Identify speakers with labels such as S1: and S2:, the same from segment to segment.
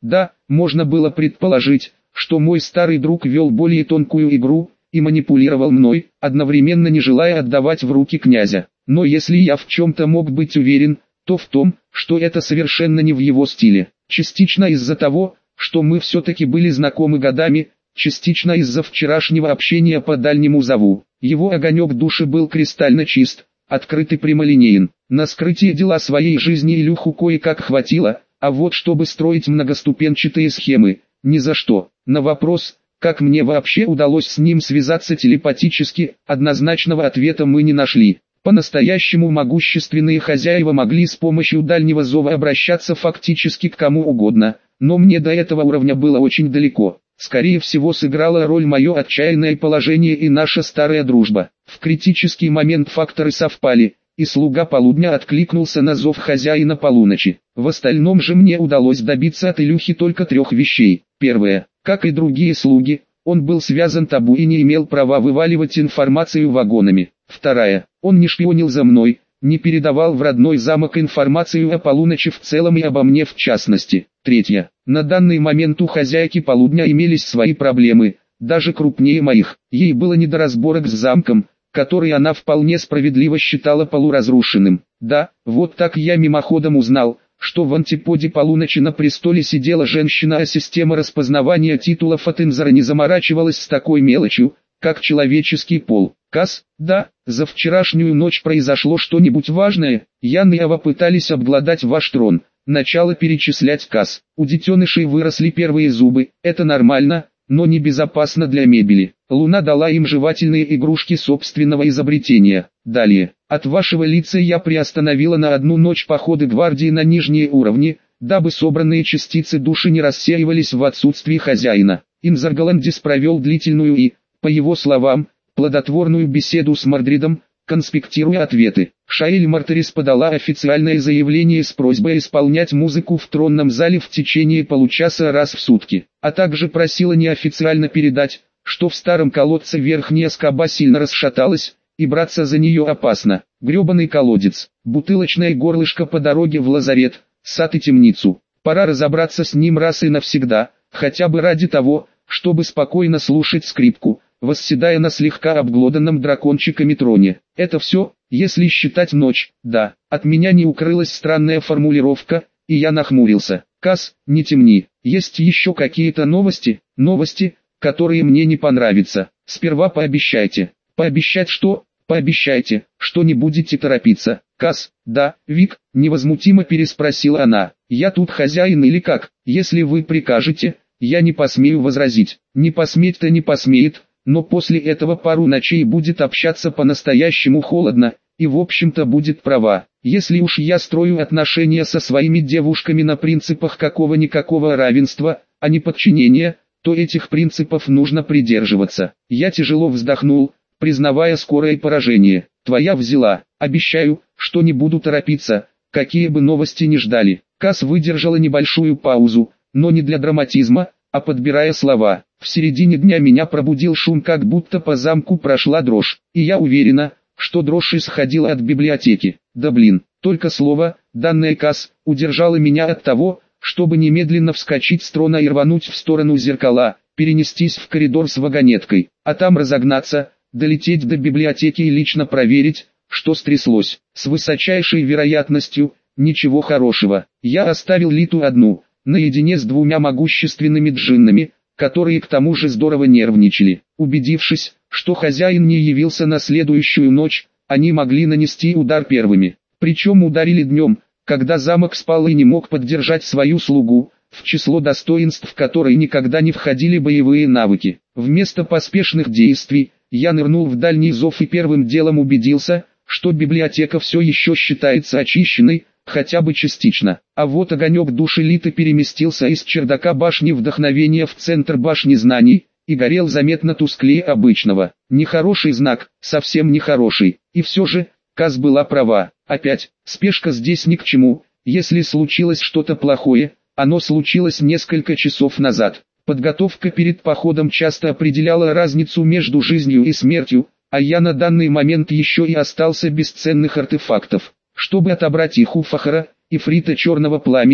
S1: Да, можно было предположить, что мой старый друг вел более тонкую игру и манипулировал мной, одновременно не желая отдавать в руки князя. Но если я в чем-то мог быть уверен, то в том, что это совершенно не в его стиле. Частично из-за того, что мы все-таки были знакомы годами, частично из-за вчерашнего общения по дальнему зову. Его огонек души был кристально чист, открыт и прямолинеен. На скрытие дела своей жизни Илюху кое-как хватило, а вот чтобы строить многоступенчатые схемы, ни за что. На вопрос, как мне вообще удалось с ним связаться телепатически, однозначного ответа мы не нашли. По-настоящему могущественные хозяева могли с помощью дальнего зова обращаться фактически к кому угодно, но мне до этого уровня было очень далеко. Скорее всего сыграла роль мое отчаянное положение и наша старая дружба. В критический момент факторы совпали, и слуга полудня откликнулся на зов хозяина полуночи. В остальном же мне удалось добиться от Илюхи только 3 вещей. Первое, как и другие слуги, он был связан табу и не имел права вываливать информацию вагонами. Вторая, он не шпионил за мной, не передавал в родной замок информацию о полуночи в целом и обо мне в частности. Третья, на данный момент у хозяйки полудня имелись свои проблемы, даже крупнее моих. Ей было не до разборок с замком, который она вполне справедливо считала полуразрушенным. Да, вот так я мимоходом узнал, что в антиподе полуночи на престоле сидела женщина, а система распознавания титулов от Инзара не заморачивалась с такой мелочью, как человеческий пол. Кас, да, за вчерашнюю ночь произошло что-нибудь важное. Ян и Ава пытались обглодать ваш трон. Начало перечислять. Кас. У детенышей выросли первые зубы, это нормально, но небезопасно для мебели. Луна дала им жевательные игрушки собственного изобретения. Далее, от вашего лица я приостановила на 1 ночь походы гвардии на нижние уровни, дабы собранные частицы души не рассеивались в отсутствии хозяина. Инзар Галандис провел длительную и, по его словам, плодотворную беседу с Мордридом, конспектируя ответы. Шаэль Мартарис подала официальное заявление с просьбой исполнять музыку в тронном зале в течение получаса раз в сутки, а также просила неофициально передать, что в старом колодце верхняя скоба сильно расшаталась, и браться за нее опасно. Гребаный колодец, бутылочное горлышко по дороге в лазарет, сад и темницу. Пора разобраться с ним раз и навсегда, хотя бы ради того, чтобы спокойно слушать скрипку, восседая на слегка обглоданном дракончиками троне. Это все, если считать ночь. Да, от меня не укрылась странная формулировка, и я нахмурился. Кас, не темни, есть еще какие-то новости? Новости, которые мне не понравятся. Сперва пообещайте. Пообещать что? Пообещайте, что не будете торопиться. Кас, да, Вик, невозмутимо переспросила она. Я тут хозяин или как? Если вы прикажете, я не посмею возразить. Не посметь-то не посмеет, но после этого пару ночей будет общаться по-настоящему холодно, и в общем-то будет права. Если уж я строю отношения со своими девушками на принципах какого-никакого равенства, а не подчинения, то этих принципов нужно придерживаться. Я тяжело вздохнул, признавая скорое поражение. Твоя взяла, обещаю, что не буду торопиться, какие бы новости ни ждали. Кас выдержала небольшую паузу, но не для драматизма, а подбирая слова. В середине дня меня пробудил шум, как будто по замку прошла дрожь, и я уверена, что дрожь исходила от библиотеки. Да блин, только слово, данное Кас, удержало меня от того, чтобы немедленно вскочить с трона и рвануть в сторону зеркала, перенестись в коридор с вагонеткой, а там разогнаться, долететь до библиотеки и лично проверить, что стряслось. С высочайшей вероятностью, ничего хорошего. Я оставил Литу одну, наедине с 2 могущественными джиннами, которые к тому же здорово нервничали. Убедившись, что хозяин не явился на следующую ночь, они могли нанести удар первыми. Причем ударили днем, когда замок спал и не мог поддержать свою слугу, в число достоинств которой никогда не входили боевые навыки. Вместо поспешных действий, я нырнул в дальний зов и первым делом убедился, что библиотека все еще считается очищенной, хотя бы частично. А вот огонек души Литы переместился из чердака башни вдохновения в центр башни знаний, и горел заметно тусклее обычного. Нехороший знак, совсем нехороший. И все же, Кас была права. Опять, спешка здесь ни к чему. Если случилось что-то плохое, оно случилось несколько часов назад. Подготовка перед походом часто определяла разницу между жизнью и смертью, а я на данный момент еще и остался без ценных артефактов. Чтобы отобрать их у Фахара, Ифрита Черного Пламени,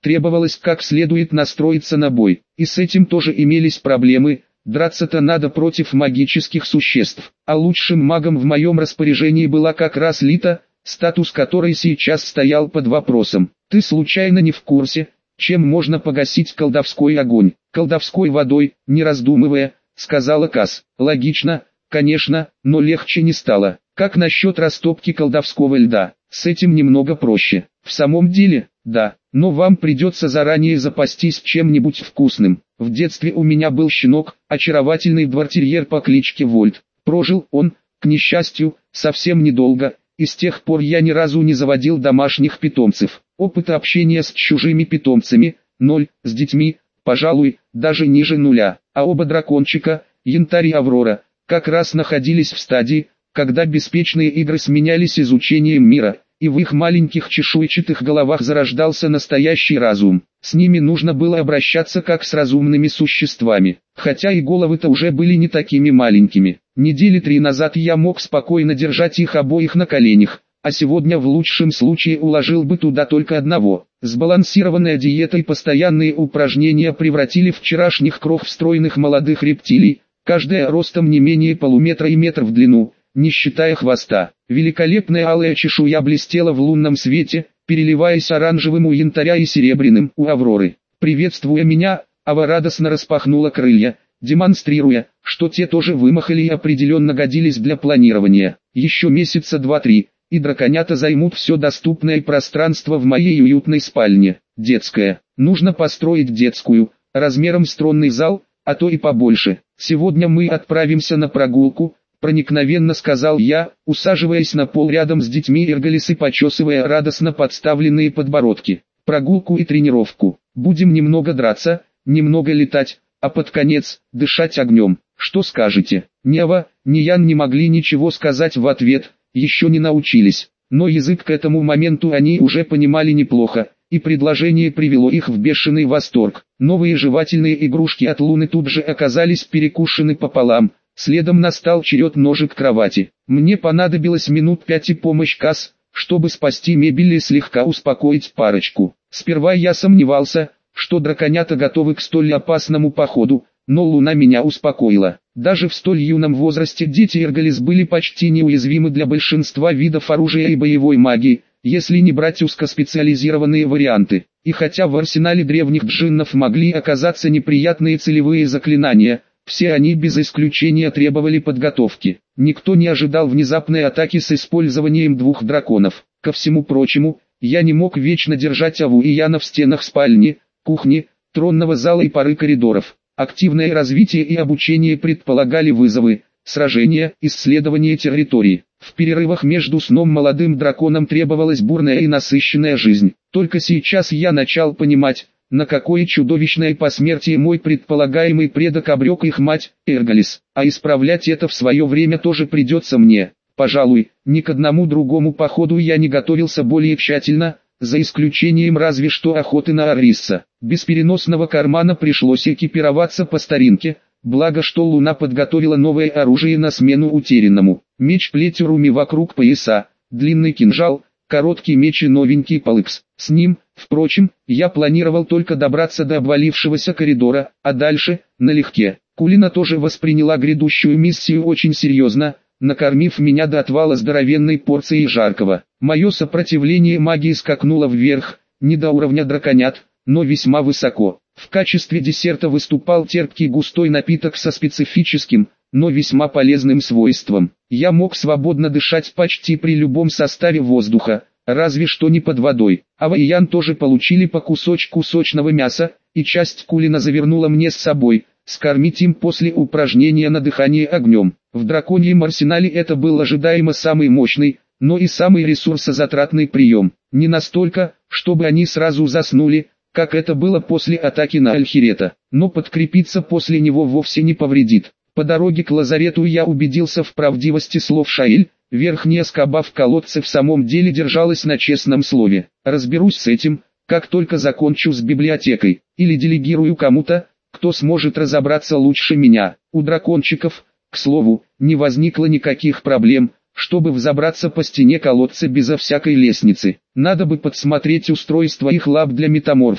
S1: Требовалось как следует настроиться на бой, и с этим тоже имелись проблемы. Драться-то надо против магических существ, а лучшим магом в моем распоряжении была как раз Лита, статус которой сейчас стоял под вопросом. Ты случайно не в курсе, чем можно погасить колдовской огонь? Колдовской водой, не раздумывая, сказала Кас. Логично, конечно, но легче не стало. Как насчет растопки колдовского льда? С этим немного проще. В самом деле, да, но вам придется заранее запастись чем-нибудь вкусным. В детстве у меня был щенок, очаровательный двортерьер по кличке Вольт. Прожил он, к несчастью, совсем недолго, и с тех пор я ни разу не заводил домашних питомцев. Опыта общения с чужими питомцами – 0, с детьми, пожалуй, даже ниже 0, а оба дракончика, Янтарь и Аврора, как раз находились в стадии, когда беспечные игры сменялись изучением мира, и в их маленьких чешуйчатых головах зарождался настоящий разум. С ними нужно было обращаться как с разумными существами, хотя и головы-то уже были не такими маленькими. Недели 3 назад я мог спокойно держать их обоих на коленях, а сегодня в лучшем случае уложил бы туда только одного. Сбалансированная диета и постоянные упражнения превратили вчерашних крох в стройных молодых рептилий, каждая ростом не менее полуметра и метр в длину, не считая хвоста. Великолепная алая чешуя блестела в лунном свете, переливаясь оранжевым у Янтаря и серебряным у Авроры. Приветствуя меня, Ава радостно распахнула крылья, демонстрируя, что те тоже вымахали и определенно годились для планирования. Еще месяца 2-3, и драконята займут все доступное пространство в моей уютной спальне. Детская. Нужно построить детскую, размером с тронный зал, а то и побольше. Сегодня мы отправимся на прогулку, проникновенно сказал я, усаживаясь на пол рядом с детьми Иргалис и почесывая радостно подставленные подбородки. Прогулку и тренировку. Будем немного драться, немного летать, а под конец дышать огнем. Что скажете? Ни Ава, ни Ян не могли ничего сказать в ответ, еще не научились. Но язык к этому моменту они уже понимали неплохо, и предложение привело их в бешеный восторг. Новые жевательные игрушки от Луны тут же оказались перекушены пополам. Следом настал черед ножек кровати. Мне понадобилось минут 5 и помощь Кас, чтобы спасти мебель и слегка успокоить парочку. Сперва я сомневался, что драконята готовы к столь опасному походу, но Луна меня успокоила. Даже в столь юном возрасте дети Иргалис были почти неуязвимы для большинства видов оружия и боевой магии, если не брать узкоспециализированные варианты. И хотя в арсенале древних джиннов могли оказаться неприятные целевые заклинания, все они без исключения требовали подготовки. Никто не ожидал внезапной атаки с использованием 2 драконов. Ко всему прочему, я не мог вечно держать Аву и Яна в стенах спальни, кухни, тронного зала и пары коридоров. Активное развитие и обучение предполагали вызовы, сражения, исследование территории. В перерывах между сном молодым драконам требовалась бурная и насыщенная жизнь. Только сейчас я начал понимать, на какое чудовищное посмертие мой предполагаемый предок обрек их мать, Иргалис, а исправлять это в свое время тоже придется мне. Пожалуй, ни к одному другому походу я не готовился более тщательно, за исключением разве что охоты на Арисса. Без переносного кармана пришлось экипироваться по старинке, благо что Луна подготовила новое оружие на смену утерянному. Меч-плеть Руми вокруг пояса, длинный кинжал, короткий меч и новенький палыкс. С ним, впрочем, я планировал только добраться до обвалившегося коридора, а дальше, налегке. Кулина тоже восприняла грядущую миссию очень серьезно, накормив меня до отвала здоровенной порцией жаркого. Мое сопротивление магии скакнуло вверх, не до уровня драконят, но весьма высоко. В качестве десерта выступал терпкий густой напиток со специфическим, но весьма полезным свойством. Я мог свободно дышать почти при любом составе воздуха, разве что не под водой. Ава и Ян тоже получили по кусочку сочного мяса, и часть Кулина завернула мне с собой, скормить им после упражнения на дыхание огнем. В драконьем арсенале это был ожидаемо самый мощный, но и самый ресурсозатратный прием. Не настолько, чтобы они сразу заснули, как это было после атаки на Альхирета, но подкрепиться после него вовсе не повредит. По дороге к лазарету я убедился в правдивости слов Шаэль, верхняя скоба в колодце в самом деле держалась на честном слове. Разберусь с этим, как только закончу с библиотекой, или делегирую кому-то, кто сможет разобраться лучше меня. У дракончиков, к слову, не возникло никаких проблем, чтобы взобраться по стене колодца безо всякой лестницы. Надо бы подсмотреть устройство их лап для метаморфа.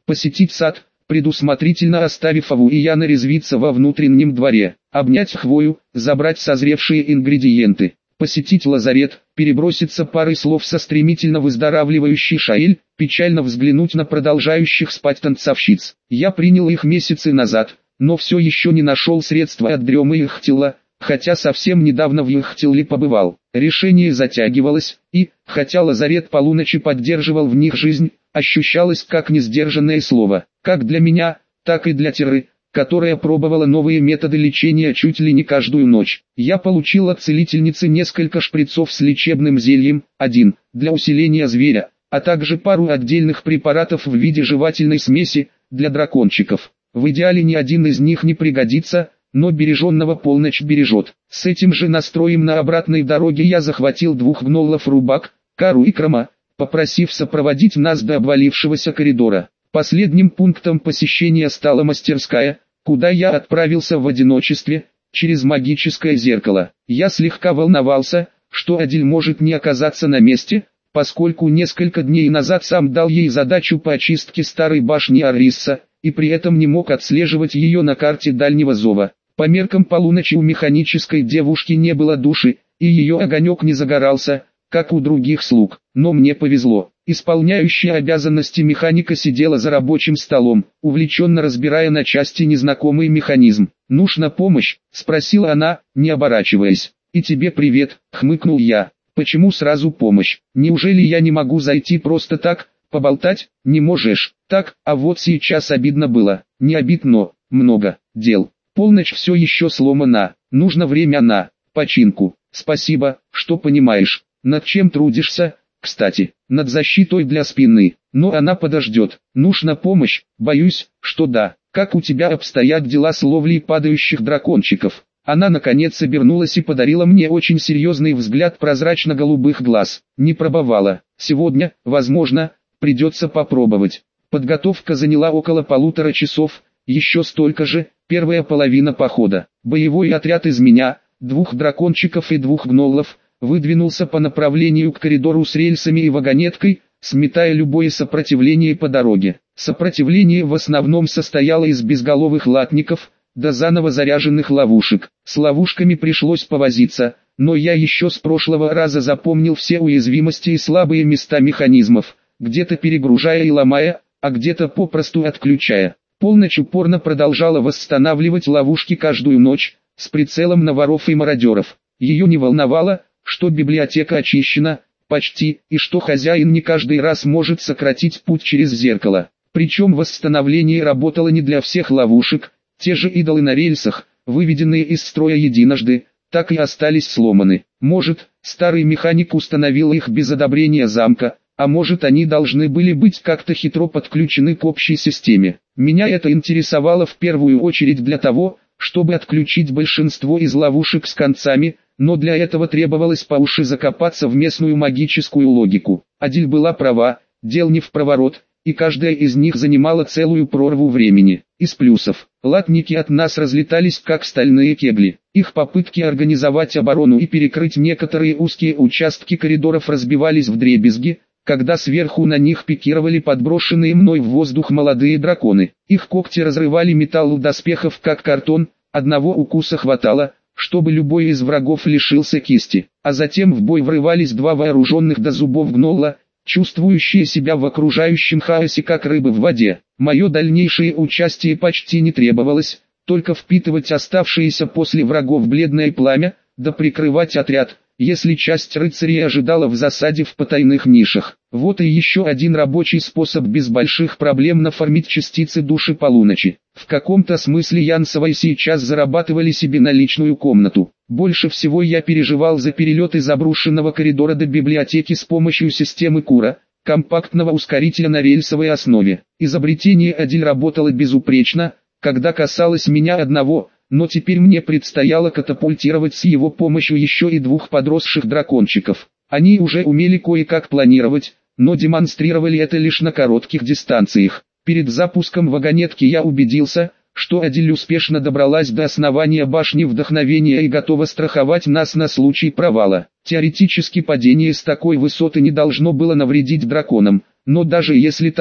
S1: посетить сад, предусмотрительно оставив Аву и Яна резвиться во внутреннем дворе, обнять хвою, забрать созревшие ингредиенты, посетить лазарет, переброситься парой слов со стремительно выздоравливающей Шаэль, печально взглянуть на продолжающих спать танцовщиц. Я принял их месяцы назад, но все еще не нашел средства от дремы их тела, хотя совсем недавно в их теле побывал. Решение затягивалось, и, хотя лазарет полуночи поддерживал в них жизнь, ощущалось как несдержанное слово, как для меня, так и для Теры, которая пробовала новые методы лечения чуть ли не каждую ночь. Я получил от целительницы несколько шприцов с лечебным зельем, один для усиления зверя, а также пару отдельных препаратов в виде жевательной смеси для дракончиков. В идеале ни один из них не пригодится, но береженного полночь бережет. С этим же настроем на обратной дороге я захватил 2 гноллов Рубак, Кару и Крама, попросив сопроводить нас до обвалившегося коридора. Последним пунктом посещения стала мастерская, куда я отправился в одиночестве, через магическое зеркало. Я слегка волновался, что Адиль может не оказаться на месте, поскольку несколько дней назад сам дал ей задачу по очистке старой башни Арисса, и при этом не мог отслеживать ее на карте дальнего зова. По меркам полуночи у механической девушки не было души, и ее огонек не загорался, как у других слуг. Но мне повезло. Исполняющая обязанности механика сидела за рабочим столом, увлеченно разбирая на части незнакомый механизм. «Нужна помощь?» – спросила она, не оборачиваясь. «И тебе привет», – хмыкнул я. «Почему сразу помощь? Неужели я не могу зайти просто так, поболтать?» «Не можешь. Так, а вот сейчас обидно было». «Не обидно, много дел. Полночь все еще сломана. Нужно время на починку». «Спасибо, что понимаешь. Над чем трудишься?» «Кстати, над защитой для спины, но она подождет. Нужна помощь?» «Боюсь, что да. Как у тебя обстоят дела с ловлей падающих дракончиков?» Она наконец обернулась и подарила мне очень серьезный взгляд прозрачно-голубых глаз. Не пробовала. Сегодня, возможно, придется попробовать. Подготовка заняла около 1,5 часов, еще столько же, первая половина похода. Боевой отряд из меня, 2 дракончиков и 2 гноллов, выдвинулся по направлению к коридору с рельсами и вагонеткой, сметая любое сопротивление по дороге. Сопротивление в основном состояло из безголовых латников, до заново заряженных ловушек. С ловушками пришлось повозиться, но я еще с прошлого раза запомнил все уязвимости и слабые места механизмов, где-то перегружая и ломая, а где-то попросту отключая. Полночь упорно продолжала восстанавливать ловушки каждую ночь, с прицелом на воров и мародеров. Ее не волновало, что библиотека очищена, почти, и что хозяин не каждый раз может сократить путь через зеркало. Причем восстановление работало не для всех ловушек, те же идолы на рельсах, выведенные из строя единожды, так и остались сломаны. Может, старый механик установил их без одобрения замка, а может они должны были быть как-то хитро подключены к общей системе. Меня это интересовало в первую очередь для того, чтобы отключить большинство из ловушек с концами, но для этого требовалось по уши закопаться в местную магическую логику. Адиль была права, дел не в проворот, и каждая из них занимала целую прорву времени. Из плюсов, латники от нас разлетались как стальные кегли. Их попытки организовать оборону и перекрыть некоторые узкие участки коридоров разбивались вдребезги, когда сверху на них пикировали подброшенные мной в воздух молодые драконы. Их когти разрывали металл у доспехов как картон, одного укуса хватало, чтобы любой из врагов лишился кисти. А затем в бой врывались 2 вооруженных до зубов гнолла, чувствующие себя в окружающем хаосе как рыбы в воде. Мое дальнейшее участие почти не требовалось, только впитывать оставшиеся после врагов бледное пламя, да прикрывать отряд, если часть рыцарей ожидала в засаде в потайных нишах. Вот и еще один рабочий способ без больших проблем нафармить частицы души полуночи. В каком-то смысле Янсовой сейчас зарабатывали себе на личную комнату. Больше всего я переживал за перелет из обрушенного коридора до библиотеки с помощью системы Кура, компактного ускорителя на рельсовой основе. Изобретение Адиль работало безупречно, когда касалось меня одного, но теперь мне предстояло катапультировать с его помощью еще и 2 подросших дракончиков. Они уже умели кое-как планировать, но демонстрировали это лишь на коротких дистанциях. Перед запуском вагонетки я убедился, что Адиль успешно добралась до основания башни Вдохновения и готова страховать нас на случай провала. Теоретически падение с такой высоты не должно было навредить драконам, но даже если так,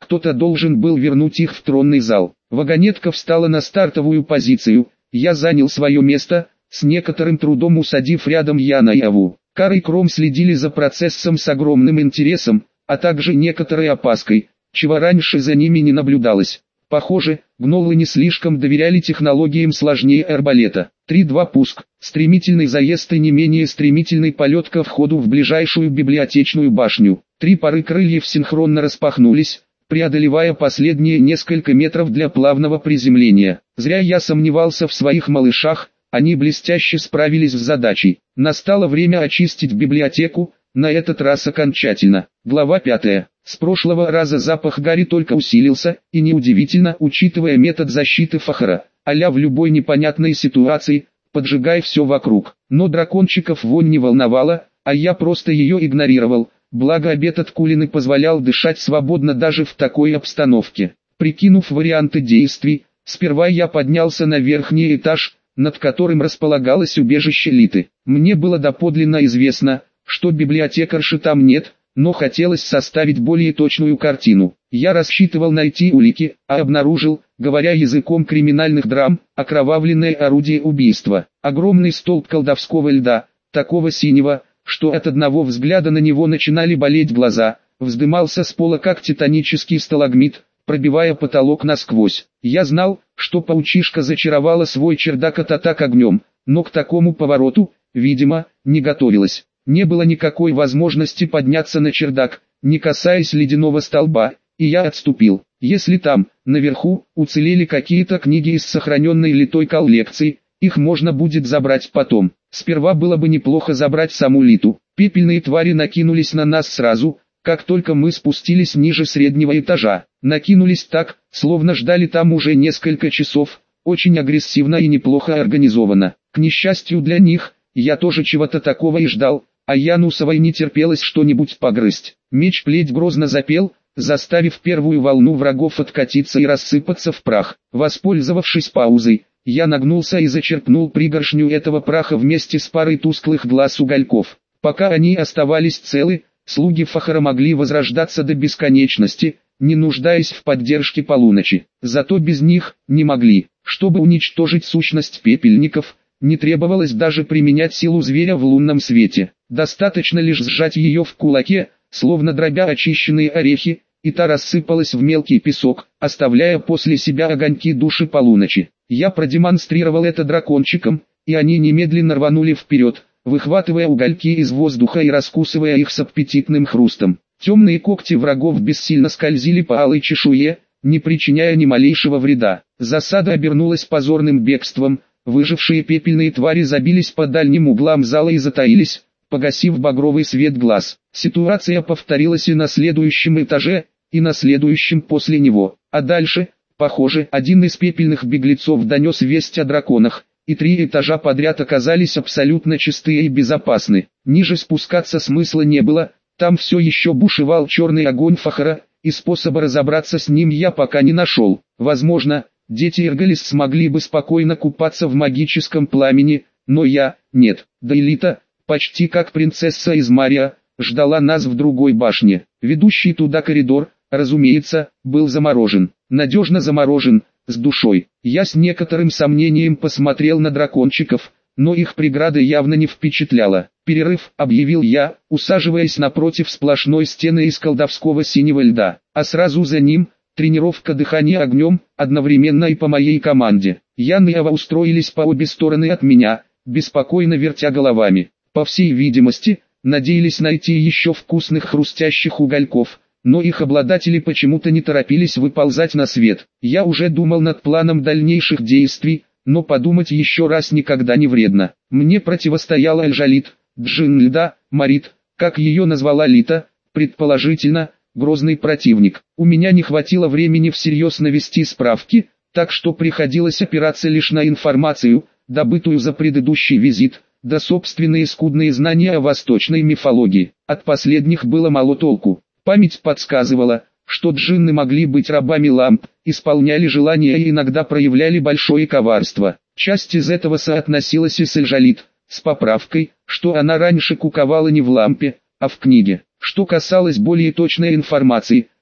S1: кто-то должен был вернуть их в тронный зал. Вагонетка встала на стартовую позицию, я занял свое место, с некоторым трудом усадив рядом Яна и Аву. Кар и Кром следили за процессом с огромным интересом, а также некоторой опаской, чего раньше за ними не наблюдалось. Похоже, гнолы не слишком доверяли технологиям сложнее арбалета. 3-2 пуск, стремительный заезд и не менее стремительный полет ко входу в ближайшую библиотечную башню. 3 пары крыльев синхронно распахнулись, преодолевая последние несколько метров для плавного приземления. Зря я сомневался в своих малышах, они блестяще справились с задачей. Настало время очистить библиотеку, на этот раз окончательно. Глава 5. С прошлого раза запах гари только усилился, и неудивительно, учитывая метод защиты Фахара, а-ля в любой непонятной ситуации, поджигай все вокруг. Но дракончиков вонь не волновала, а я просто ее игнорировал, благо обед от Кулины позволял дышать свободно даже в такой обстановке. Прикинув варианты действий, сперва я поднялся на верхний этаж, над которым располагалось убежище Литы. Мне было доподлинно известно, что библиотекарши там нет, но хотелось составить более точную картину. Я рассчитывал найти улики, а обнаружил, говоря языком криминальных драм, окровавленное орудие убийства. Огромный столб колдовского льда, такого синего, что от одного взгляда на него начинали болеть глаза, вздымался с пола как титанический сталагмит, пробивая потолок насквозь. Я знал, что паучишка зачаровала свой чердак от атак огнем, но к такому повороту, видимо, не готовилась. Не было никакой возможности подняться на чердак, не касаясь ледяного столба, и я отступил. Если там, наверху, уцелели какие-то книги из сохраненной Литой коллекции, их можно будет забрать потом. Сперва было бы неплохо забрать саму Литу. Пепельные твари накинулись на нас сразу, как только мы спустились ниже среднего этажа. Накинулись так, словно ждали там уже несколько часов, очень агрессивно и неплохо организовано. К несчастью для них, я тоже чего-то такого и ждал, а Янусовой не терпелось что-нибудь погрызть. Меч-плеть грозно запел, заставив первую волну врагов откатиться и рассыпаться в прах. Воспользовавшись паузой, я нагнулся и зачерпнул пригоршню этого праха вместе с парой тусклых глаз угольков. Пока они оставались целы, слуги Фахара могли возрождаться до бесконечности, не нуждаясь в поддержке полуночи. Зато без них не могли. Чтобы уничтожить сущность пепельников, не требовалось даже применять силу зверя в лунном свете. Достаточно лишь сжать ее в кулаке, словно дробя очищенные орехи, и та рассыпалась в мелкий песок, оставляя после себя огоньки души полуночи. Я продемонстрировал это дракончикам, и они немедленно рванули вперед, выхватывая угольки из воздуха и раскусывая их с аппетитным хрустом. Темные когти врагов бессильно скользили по алой чешуе, не причиняя ни малейшего вреда. Засада обернулась позорным бегством, выжившие пепельные твари забились по дальним углам зала и затаились, погасив багровый свет глаз. Ситуация повторилась и на следующем этаже, и на следующем после него. А дальше, похоже, один из пепельных беглецов донес весть о драконах, и 3 этажа подряд оказались абсолютно чистые и безопасны. Ниже спускаться смысла не было, там все еще бушевал черный огонь Фахара, и способа разобраться с ним я пока не нашел. Возможно, дети Иргалис смогли бы спокойно купаться в магическом пламени, но я, нет. Да и Лита, почти как принцесса из Мария, ждала нас в другой башне. Ведущий туда коридор, разумеется, был заморожен. Надежно заморожен, с душой. Я с некоторым сомнением посмотрел на дракончиков, но их преграда явно не впечатляла. «Перерыв», — объявил я, усаживаясь напротив сплошной стены из колдовского синего льда. А сразу за ним — тренировка дыхания огнем, одновременно и по моей команде. Ян и Ава устроились по обе стороны от меня, беспокойно вертя головами. По всей видимости, надеялись найти еще вкусных хрустящих угольков, но их обладатели почему-то не торопились выползать на свет. Я уже думал над планом дальнейших действий, но подумать еще раз никогда не вредно. Мне противостояла Эльжалит, Джин льда, Марит, как ее назвала Лита, предположительно, грозный противник. У меня не хватило времени всерьез навести справки, так что приходилось опираться лишь на информацию, добытую за предыдущий визит, да собственные скудные знания о восточной мифологии. От последних было мало толку. Память подсказывала, что джинны могли быть рабами ламп, исполняли желания и иногда проявляли большое коварство. Часть из этого соотносилась и с Эльжалит, с поправкой, что она раньше куковала не в лампе, а в книге. Что касалось более точной информации,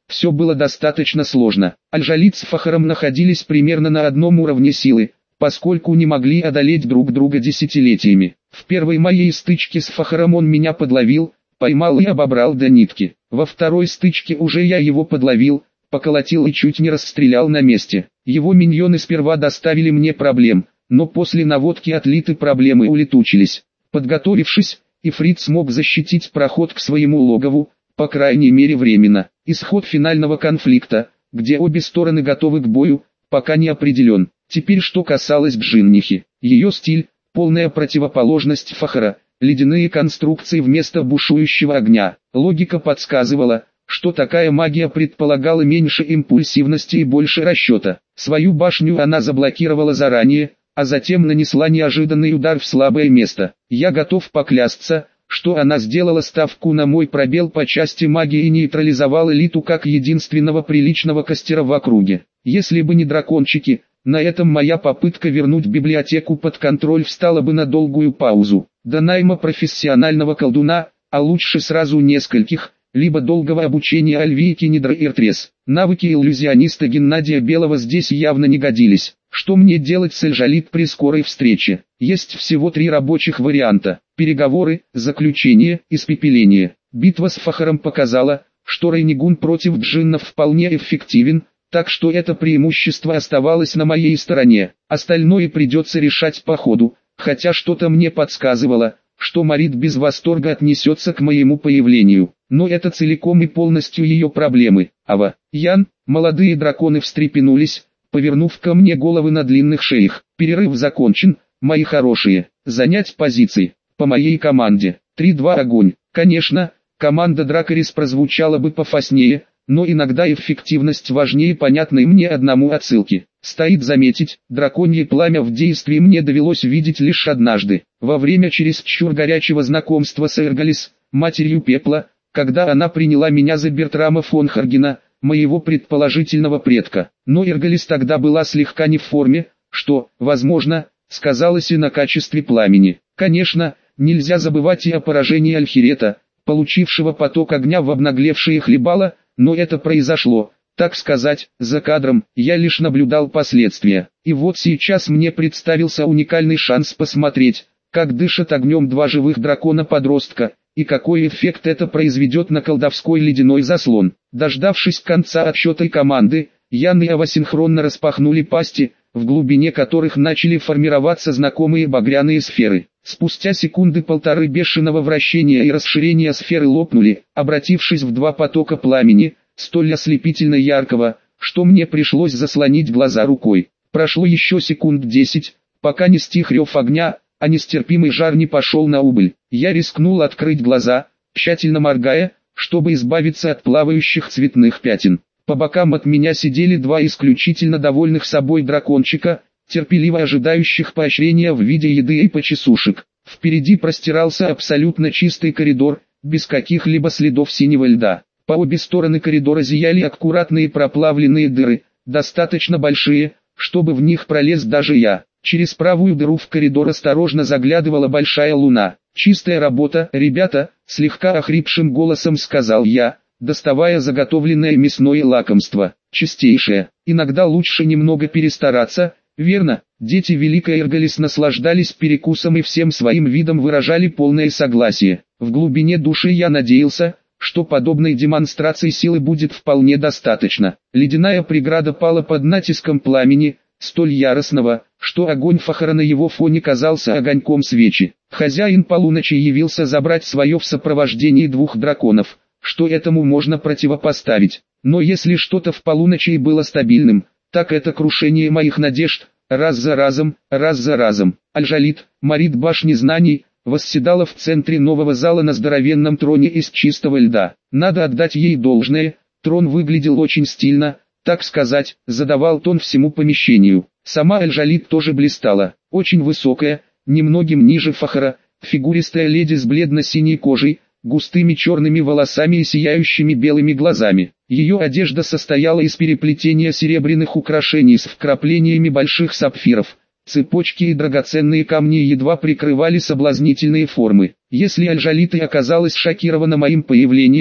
S1: все было достаточно сложно. Аль-Джалид с Фахром находились примерно на одном уровне силы, поскольку не могли одолеть друг друга десятилетиями. В первой моей стычке с Фахром он меня подловил, поймал и обобрал до нитки. Во второй стычке уже я его подловил, поколотил и чуть не расстрелял на месте. Его миньоны сперва доставили мне проблем, но после наводки Атлиты проблемы улетучились. Подготовившись, Ифрит смог защитить проход к своему логову, по крайней мере временно. Исход финального конфликта, где обе стороны готовы к бою, пока не определен. Теперь что касалось Джиннихи. Ее стиль, полная противоположность Фахра, ледяные конструкции вместо бушующего огня. Логика подсказывала, что такая магия предполагала меньше импульсивности и больше расчета. Свою башню она заблокировала заранее, а затем нанесла неожиданный удар в слабое место. Я готов поклясться, что она сделала ставку на мой пробел по части магии и нейтрализовала Элиту как единственного приличного кастера в округе. Если бы не дракончики, на этом моя попытка вернуть библиотеку под контроль встала бы на долгую паузу. До найма профессионального колдуна, а лучше сразу нескольких, либо долгого обучения Альвийки Нидра Иртрес. Навыки иллюзиониста Геннадия Белого здесь явно не годились. Что мне делать с Аль-Джалид при скорой встрече? Есть всего 3 рабочих варианта: переговоры, заключение, испепеление. Битва с Фахром показала, что Рейнигун против джиннов вполне эффективен, так что это преимущество оставалось на моей стороне. Остальное придется решать по ходу, хотя что-то мне подсказывало, что Марид без восторга отнесется к моему появлению. Но это целиком и полностью ее проблемы. Ава, Ян, молодые драконы встрепенулись, повернув ко мне головы на длинных шеях. Перерыв закончен, мои хорошие. Занять позиции. По моей команде. 3-2 огонь. Конечно, команда Дракорис прозвучала бы пофаснее, но иногда эффективность важнее понятной мне одному отсылки. Стоит заметить, драконье пламя в действии мне довелось видеть лишь однажды, во время чересчур горячего знакомства с Эргалис, матерью пепла, когда она приняла меня за Бертрама фон Харгена, моего предположительного предка. Но Эргалис тогда была слегка не в форме, что, возможно, сказалось и на качестве пламени. Конечно, нельзя забывать и о поражении Альхирета, получившего поток огня в обнаглевшие хлебала, но это произошло, так сказать, за кадром. Я лишь наблюдал последствия. И вот сейчас мне представился уникальный шанс посмотреть, как дышат огнем 2 живых дракона-подростка, и какой эффект это произведет на колдовской ледяной заслон. Дождавшись конца отсчета команды, Ян и Ава синхронно распахнули пасти, в глубине которых начали формироваться знакомые багряные сферы. Спустя секунды полторы бешеного вращения и расширения сферы лопнули, обратившись в 2 потока пламени, столь ослепительно яркого, что мне пришлось заслонить глаза рукой. Прошло еще секунд 10, пока не стих рев огня, а нестерпимый жар не пошел на убыль. Я рискнул открыть глаза, тщательно моргая, чтобы избавиться от плавающих цветных пятен. По бокам от меня сидели 2 исключительно довольных собой дракончика, терпеливо ожидающих поощрения в виде еды и почесушек. Впереди простирался абсолютно чистый коридор, без каких-либо следов синего льда. По обе стороны коридора зияли аккуратные проплавленные дыры, достаточно большие, чтобы в них пролез даже я. Через правую дыру в коридор осторожно заглядывала большая луна. «Чистая работа, ребята», — слегка охрипшим голосом сказал я, доставая заготовленное мясное лакомство. «Чистейшее. Иногда лучше немного перестараться, верно?» Дети Великой Эргалис наслаждались перекусом и всем своим видом выражали полное согласие. В глубине души я надеялся, что подобной демонстрации силы будет вполне достаточно. Ледяная преграда пала под натиском пламени, столь яростного, что огонь Фахра на его фоне казался огоньком свечи. Хозяин полуночи явился забрать свое в сопровождении 2 драконов. Что этому можно противопоставить? Но если что-то в полуночи и было стабильным, так это крушение моих надежд, раз за разом, раз за разом. Аль-Джалид, Марид башни знаний, восседала в центре нового зала на здоровенном троне из чистого льда. Надо отдать ей должное, трон выглядел очень стильно, так сказать, задавал тон всему помещению. Сама Аль-Джалид тоже блистала, очень высокая, немногим ниже Фахра, фигуристая леди с бледно-синей кожей, густыми черными волосами и сияющими белыми глазами. Ее одежда состояла из переплетения серебряных украшений с вкраплениями больших сапфиров. Цепочки и драгоценные камни едва прикрывали соблазнительные формы. Если Аль-Джалид и оказалась шокирована моим появлением,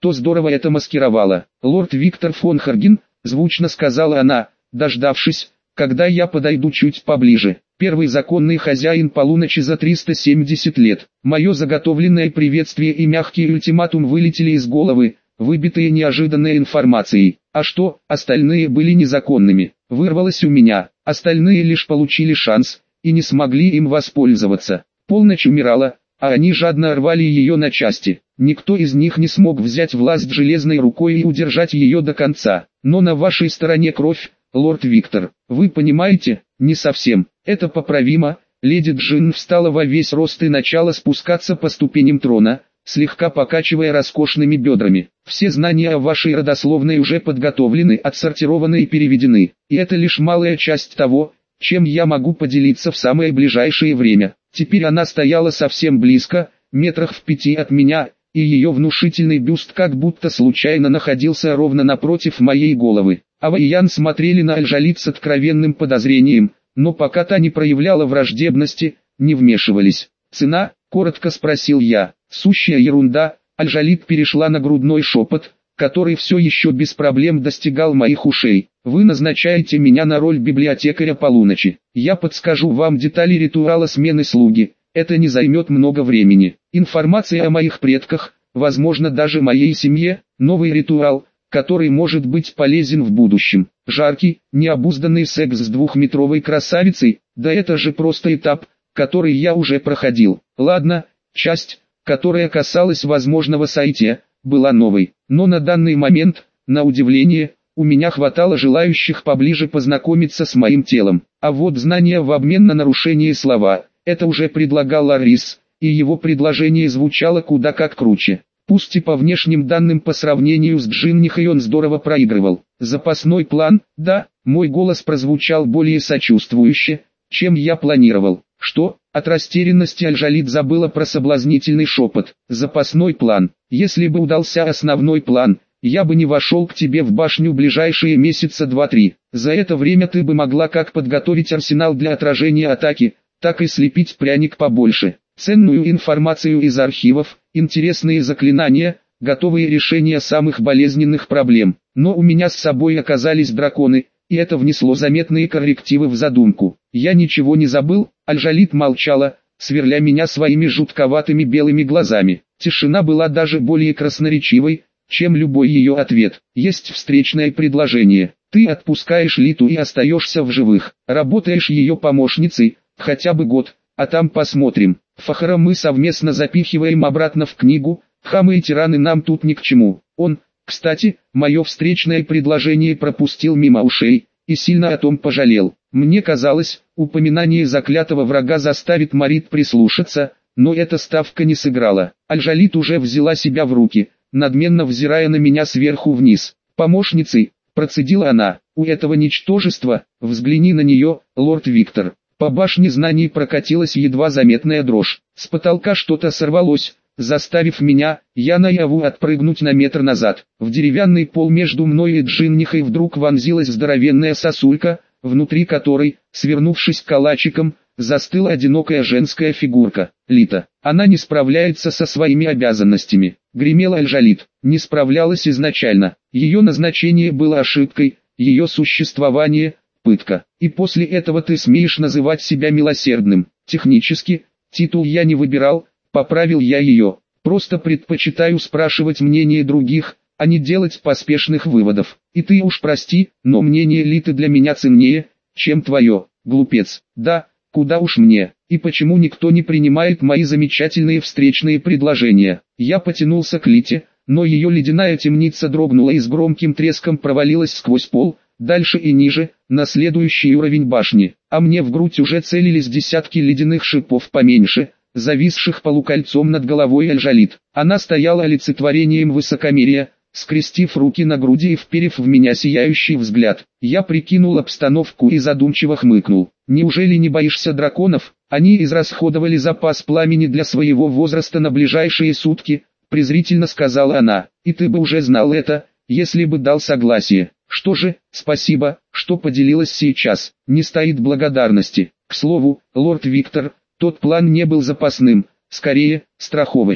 S1: то здорово это маскировало. «Лорд Виктор фон Харген», звучно сказала она, дождавшись, когда я подойду чуть поближе. Первый законный хозяин полуночи за 370 лет. Мое заготовленное приветствие и мягкий ультиматум вылетели из головы, выбитые неожиданной информацией. А что, остальные были незаконными? Вырвалось у меня. Остальные лишь получили шанс, и не смогли им воспользоваться. Полночь умирала, а они жадно рвали ее на части. Никто из них не смог взять власть железной рукой и удержать ее до конца. Но на вашей стороне кровь, лорд Виктор. Вы понимаете? Не совсем. Это поправимо. Леди Джин встала во весь рост и начала спускаться по ступеням трона, слегка покачивая роскошными бедрами. Все знания о вашей родословной уже подготовлены, отсортированы и переведены. И это лишь малая часть того, чем я могу поделиться в самое ближайшее время. Теперь она стояла совсем близко, метрах в 5 от меня, и ее внушительный бюст как будто случайно находился ровно напротив моей головы. Ава и Ян смотрели на Аль-Жалид с откровенным подозрением, но пока та не проявляла враждебности, не вмешивались. «Цена?» – коротко спросил я. «Сущая ерунда», – Аль-Жалид перешла на грудной шепот, который все еще без проблем достигал моих ушей. «Вы назначаете меня на роль библиотекаря полуночи. Я подскажу вам детали ритуала смены слуги. Это не займет много времени. Информация о моих предках, возможно даже моей семье, новый ритуал, который может быть полезен в будущем. Жаркий, необузданный секс с двухметровой красавицей, да это же просто этап, который я уже проходил. Ладно, часть, которая касалась возможного соития, была новой. Но на данный момент, на удивление, у меня хватало желающих поближе познакомиться с моим телом. А вот знания в обмен на нарушение слова, это уже предлагал Ларрис, и его предложение звучало куда как круче. Пусть и по внешним данным по сравнению с Джиннихой он здорово проигрывал. Запасной план, да, мой голос прозвучал более сочувствующе, чем я планировал. Что? От растерянности Аль-Жалид забыла про соблазнительный шепот. Запасной план. Если бы удался основной план, я бы не вошел к тебе в башню ближайшие месяца 2-3. За это время ты бы могла как подготовить арсенал для отражения атаки, так и слепить пряник побольше. Ценную информацию из архивов, интересные заклинания, готовые решения самых болезненных проблем. Но у меня с собой оказались драконы, и это внесло заметные коррективы в задумку. Я ничего не забыл, Аль-Жалид молчала, сверля меня своими жутковатыми белыми глазами. Тишина была даже более красноречивой, чем любой ее ответ. Есть встречное предложение. Ты отпускаешь Литу и остаешься в живых. Работаешь ее помощницей, хотя бы год, а там посмотрим. Фахара мы совместно запихиваем обратно в книгу, хамы и тираны нам тут ни к чему. Он, кстати, мое встречное предложение пропустил мимо ушей, и сильно о том пожалел. Мне казалось, упоминание заклятого врага заставит Марит прислушаться, но эта ставка не сыграла. Аль-Жалид уже взяла себя в руки, надменно взирая на меня сверху вниз. «Помощницей», процедила она, — «у этого ничтожества, взгляни на нее, лорд Виктор». По башне знаний прокатилась едва заметная дрожь. С потолка что-то сорвалось, заставив меня, я наяву, отпрыгнуть на метр назад. В деревянный пол между мной и Джиннихой вдруг вонзилась здоровенная сосулька, внутри которой, свернувшись калачиком, застыла одинокая женская фигурка. Лита. Она не справляется со своими обязанностями. Гремела Аль-Жалид. Не справлялась изначально. Ее назначение было ошибкой, ее существование – пытка. И после этого ты смеешь называть себя милосердным. Технически, титул я не выбирал, поправил я ее. Просто предпочитаю спрашивать мнение других, а не делать поспешных выводов. И ты уж прости, но мнение Литы для меня ценнее, чем твое, глупец. Да, куда уж мне. И почему никто не принимает мои замечательные встречные предложения? Я потянулся к Лите, но ее ледяная темница дрогнула и с громким треском провалилась сквозь пол, дальше и ниже, на следующий уровень башни. А мне в грудь уже целились десятки ледяных шипов поменьше, зависших полукольцом над головой Аль-Жалид. Она стояла олицетворением высокомерия, скрестив руки на груди и вперев в меня сияющий взгляд. Я прикинул обстановку и задумчиво хмыкнул. «Неужели не боишься драконов? Они израсходовали запас пламени для своего возраста на ближайшие сутки», презрительно сказала она. «И ты бы уже знал это, если бы дал согласие. Что же, спасибо, что поделилась сейчас. Не стоит благодарности. К слову, лорд Виктор, тот план не был запасным, скорее, страховочным.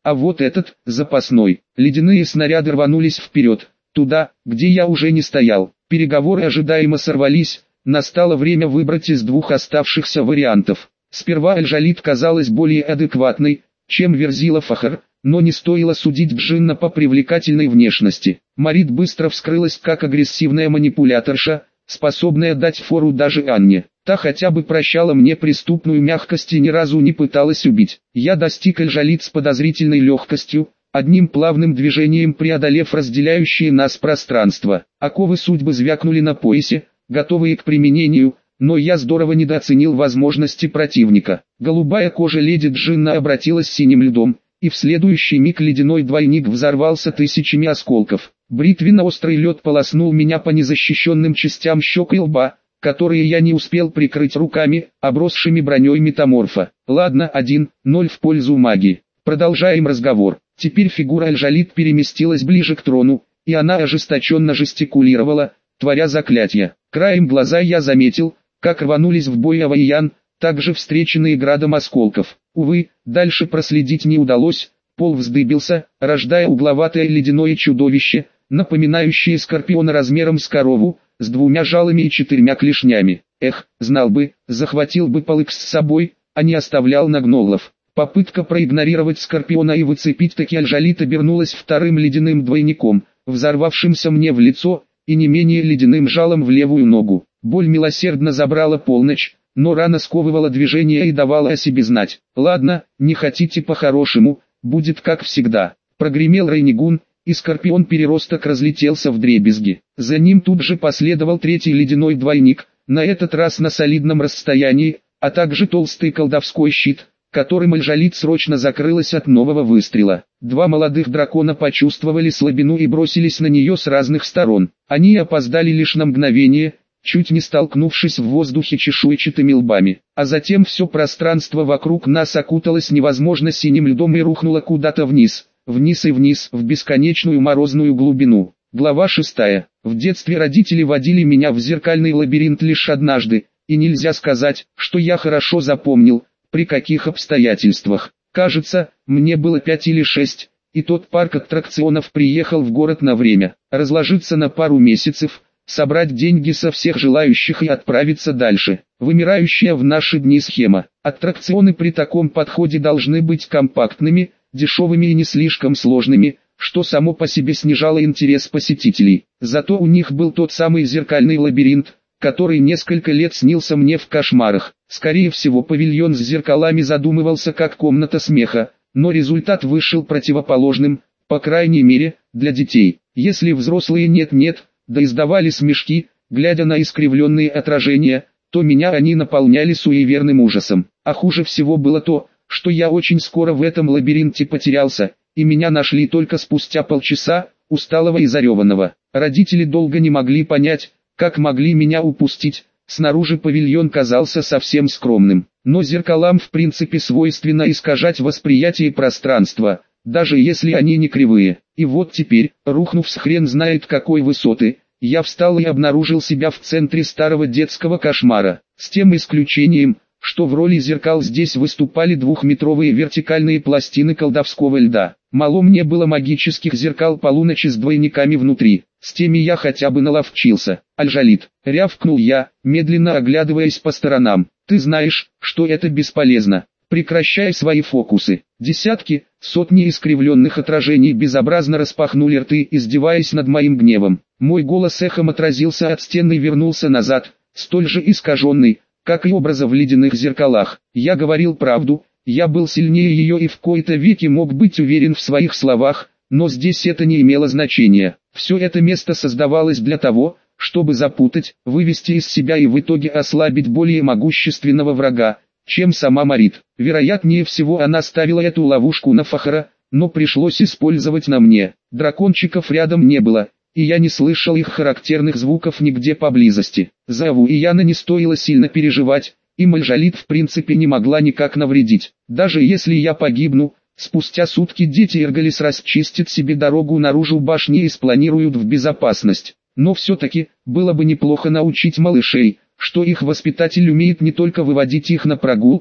S1: а вот этот, запасной. Ледяные снаряды рванулись вперед, туда, где я уже не стоял. Переговоры ожидаемо сорвались, настало время выбрать из двух оставшихся вариантов. Сперва Аль-Джалид казалась более адекватной, чем Верзила Фахр, но не стоило судить Джинна по привлекательной внешности. Марит быстро вскрылась как агрессивная манипуляторша, способная дать фору даже Анне. Та хотя бы прощала мне преступную мягкость и ни разу не пыталась убить. Я достиг Аль-Джалид с подозрительной легкостью, одним плавным движением преодолев разделяющие нас пространство. Оковы судьбы звякнули на поясе, готовые к применению, но я здорово недооценил возможности противника. Голубая кожа леди Джинна обратилась синим льдом, и в следующий миг ледяной двойник взорвался тысячами осколков. Бритвенно-острый лед полоснул меня по незащищенным частям щек и лба, которые я не успел прикрыть руками, обросшими броней метаморфа. Ладно, 1-0 в пользу магии. Продолжаем разговор. Теперь фигура Аль-Джалид переместилась ближе к трону, и она ожесточенно жестикулировала, творя заклятия. Краем глаза я заметил, как рванулись в бой Авайян, также встреченные градом осколков. Увы, дальше проследить не удалось, пол вздыбился, рождая угловатое ледяное чудовище, напоминающее скорпиона размером с корову, с 2 жалами и 4 клешнями. Эх, знал бы, захватил бы Палыкс с собой, а не оставлял на гнолов. Попытка проигнорировать скорпиона и выцепить таки Аль-Джалид обернулась вторым ледяным двойником, взорвавшимся мне в лицо, и не менее ледяным жалом в левую ногу. Боль милосердно забрала полночь, но рана сковывала движение и давала о себе знать. Ладно, не хотите по-хорошему, будет как всегда. Прогремел Рейнигун, и скорпион-переросток разлетелся вдребезги. За ним тут же последовал третий ледяной двойник, на этот раз на солидном расстоянии, а также толстый колдовской щит, которым Аль-Джалид срочно закрылась от нового выстрела. 2 молодых дракона почувствовали слабину и бросились на нее с разных сторон. Они опоздали лишь на мгновение, чуть не столкнувшись в воздухе чешуйчатыми лбами. А затем все пространство вокруг нас окуталось невозможно синим льдом и рухнуло куда-то вниз, вниз и вниз, в бесконечную морозную глубину. Глава 6. В детстве родители водили меня в зеркальный лабиринт лишь однажды, и нельзя сказать, что я хорошо запомнил, при каких обстоятельствах. Кажется, мне было 5 или 6, и тот парк аттракционов приехал в город на время, разложиться на пару месяцев, собрать деньги со всех желающих и отправиться дальше. Вымирающая в наши дни схема. Аттракционы при таком подходе должны быть компактными, дешевыми и не слишком сложными, что само по себе снижало интерес посетителей. Зато у них был тот самый зеркальный лабиринт, который несколько лет снился мне в кошмарах. Скорее всего, павильон с зеркалами задумывался как комната смеха, но результат вышел противоположным, по крайней мере, для детей. Если взрослые нет-нет, да издавали смешки, глядя на искривленные отражения, то меня они наполняли суеверным ужасом. А хуже всего было то, что я очень скоро в этом лабиринте потерялся, и меня нашли только спустя полчаса, усталого и зареванного. Родители долго не могли понять, как могли меня упустить. Снаружи павильон казался совсем скромным, но зеркалам в принципе свойственно искажать восприятие пространства, даже если они не кривые. И вот теперь, рухнув с хрен знает какой высоты, я встал и обнаружил себя в центре старого детского кошмара, с тем исключением, что в роли зеркал здесь выступали 2-метровые вертикальные пластины колдовского льда. Мало мне было магических зеркал полуночи с двойниками внутри, с теми я хотя бы наловчился. Аль-Джалид, рявкнул я, медленно оглядываясь по сторонам, ты знаешь, что это бесполезно. Прекращай свои фокусы. Десятки, сотни искривленных отражений безобразно распахнули рты, издеваясь над моим гневом. Мой голос эхом отразился от стены и вернулся назад, столь же искаженный, как и образа в ледяных зеркалах. Я говорил правду, я был сильнее ее и в кои-то веки мог быть уверен в своих словах, но здесь это не имело значения. Все это место создавалось для того, чтобы запутать, вывести из себя и в итоге ослабить более могущественного врага, чем сама Марит. Вероятнее всего она ставила эту ловушку на Фахра, но пришлось использовать на мне. Дракончиков рядом не было, и я не слышал их характерных звуков нигде поблизости. За Авуияна не стоило сильно переживать, и Аль-Джалид в принципе не могла никак навредить. Даже если я погибну, спустя сутки дети Иргалис расчистят себе дорогу наружу башни и спланируют в безопасность. Но все-таки, было бы неплохо научить малышей, что их воспитатель умеет не только выводить их на прогулку,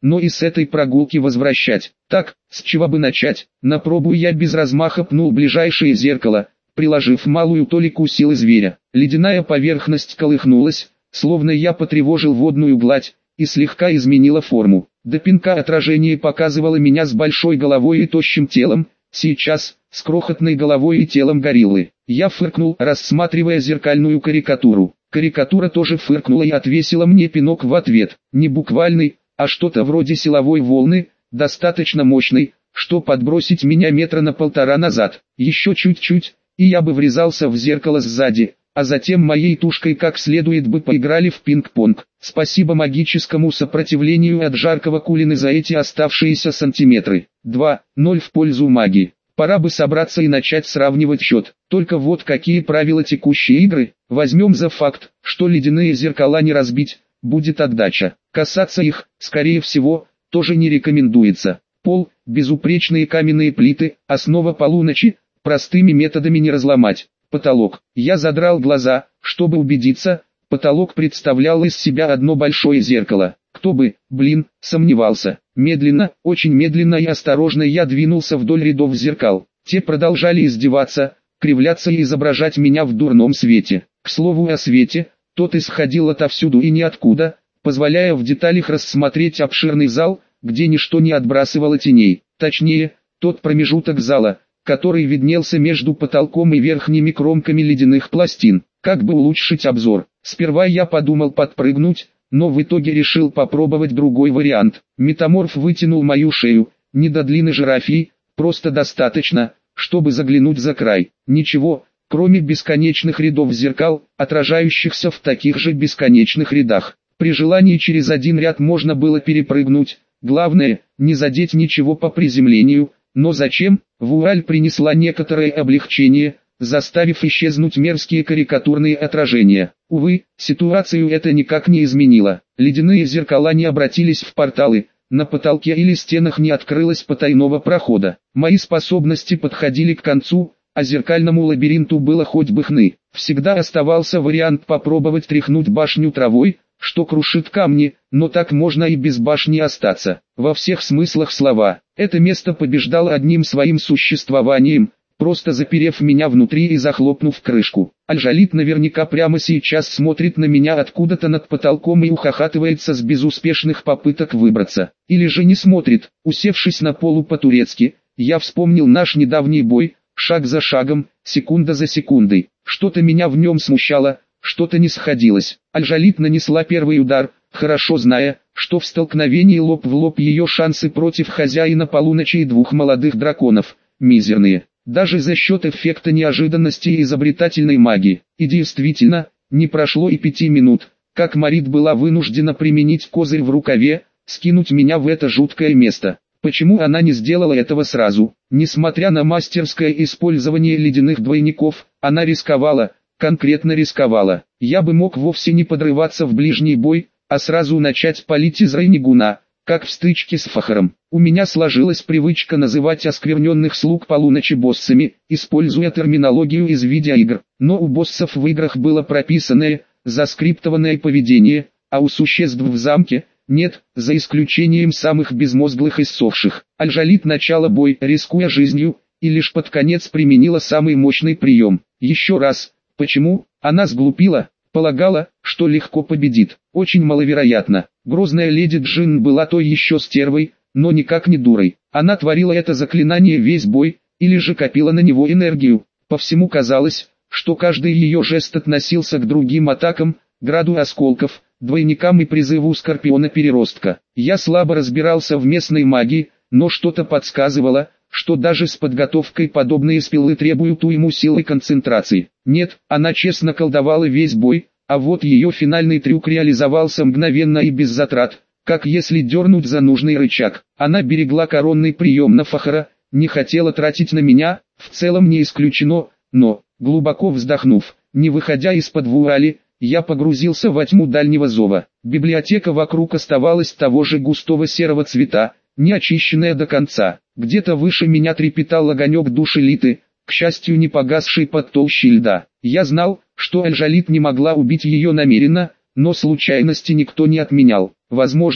S1: но и с этой прогулки возвращать. Так, с чего бы начать? На пробу я без размаха пнул ближайшее зеркало, приложив малую толику силы зверя. Ледяная поверхность колыхнулась, словно я потревожил водную гладь, и слегка изменила форму. До пинка отражение показывало меня с большой головой и тощим телом, сейчас, с крохотной головой и телом гориллы. Я фыркнул, рассматривая зеркальную карикатуру. Карикатура тоже фыркнула и отвесила мне пинок в ответ. Не буквальный, а что-то вроде силовой волны, достаточно мощной, что подбросить меня метра на 1,5 назад. Еще чуть-чуть, и я бы врезался в зеркало сзади, а затем моей тушкой как следует бы поиграли в пинг-понг. Спасибо магическому сопротивлению от жаркого кулины за эти оставшиеся сантиметры. 2-0 в пользу магии. Пора бы собраться и начать сравнивать счет. Только вот какие правила текущей игры? Возьмем за факт, что ледяные зеркала не разбить, будет отдача. Касаться их, скорее всего, тоже не рекомендуется. Пол, безупречные каменные плиты, основа полуночи, простыми методами не разломать. Потолок. Я задрал глаза, чтобы убедиться, потолок представлял из себя одно большое зеркало. Кто бы, сомневался. Медленно, очень медленно и осторожно я двинулся вдоль рядов зеркал. Те продолжали издеваться, кривляться и изображать меня в дурном свете. К слову о свете, тот исходил отовсюду и ниоткуда, позволяя в деталях рассмотреть обширный зал, где ничто не отбрасывало теней. Точнее, тот промежуток зала, который виднелся между потолком и верхними кромками ледяных пластин. Как бы улучшить обзор? Сперва я подумал подпрыгнуть, но в итоге решил попробовать другой вариант. Метаморф вытянул мою шею, не до длины жирафии, просто достаточно, чтобы заглянуть за край. Ничего, кроме бесконечных рядов зеркал, отражающихся в таких же бесконечных рядах. При желании через один ряд можно было перепрыгнуть, главное, не задеть ничего по приземлению, но зачем? Вуаль принесла некоторое облегчение, заставив исчезнуть мерзкие карикатурные отражения. Увы, ситуацию это никак не изменило. Ледяные зеркала не обратились в порталы, на потолке или стенах не открылось потайного прохода. Мои способности подходили к концу, а зеркальному лабиринту было хоть бы хны. Всегда оставался вариант попробовать тряхнуть башню травой, что крушит камни, но так можно и без башни остаться. Во всех смыслах слова, это место побеждало одним своим существованием, просто заперев меня внутри и захлопнув крышку. Аль-Жалид наверняка прямо сейчас смотрит на меня откуда-то над потолком и ухахатывается с безуспешных попыток выбраться. Или же не смотрит. Усевшись на полу по-турецки, я вспомнил наш недавний бой, шаг за шагом, секунда за секундой. Что-то меня в нем смущало, что-то не сходилось. Аль-Жалид нанесла первый удар, хорошо зная, что в столкновении лоб в лоб ее шансы против хозяина полуночи и двух молодых драконов мизерные. Даже за счет эффекта неожиданности и изобретательной магии. И действительно, не прошло и 5 минут, как Марит была вынуждена применить козырь в рукаве, скинуть меня в это жуткое место. Почему она не сделала этого сразу? Несмотря на мастерское использование ледяных двойников, она рисковала, конкретно рисковала. Я бы мог вовсе не подрываться в ближний бой, а сразу начать палить из Райнигуна, как в стычке с Фахаром. У меня сложилась привычка называть оскверненных слуг полуночи боссами, используя терминологию из видеоигр. Но у боссов в играх было прописанное, заскриптованное поведение, а у существ в замке – нет, за исключением самых безмозглых и ссохших. Аль-Жалид начала бой, рискуя жизнью, и лишь под конец применила самый мощный прием. Еще раз, почему? Она сглупила, полагала, что легко победит. Очень маловероятно. Грозная леди Джин была той еще стервой, но никак не дурой. Она творила это заклинание весь бой, или же копила на него энергию. По всему казалось, что каждый ее жест относился к другим атакам, граду осколков, двойникам и призыву Скорпиона-переростка. Я слабо разбирался в местной магии, но что-то подсказывало, что даже с подготовкой подобные спелы требуют уйму сил и концентрации. Нет, она честно колдовала весь бой, а вот ее финальный трюк реализовался мгновенно и без затрат, как если дернуть за нужный рычаг. Она берегла коронный прием на Фахара, не хотела тратить на меня, в целом не исключено, но, глубоко вздохнув, не выходя из-под вуали, я погрузился во тьму дальнего зова. Библиотека вокруг оставалась того же густого серого цвета, не очищенная до конца. Где-то выше меня трепетал огонек души Литы, к счастью не погасший под толщей льда. Я знал, что Аль-Жалид не могла убить ее намеренно, но случайности никто не отменял. Возможно,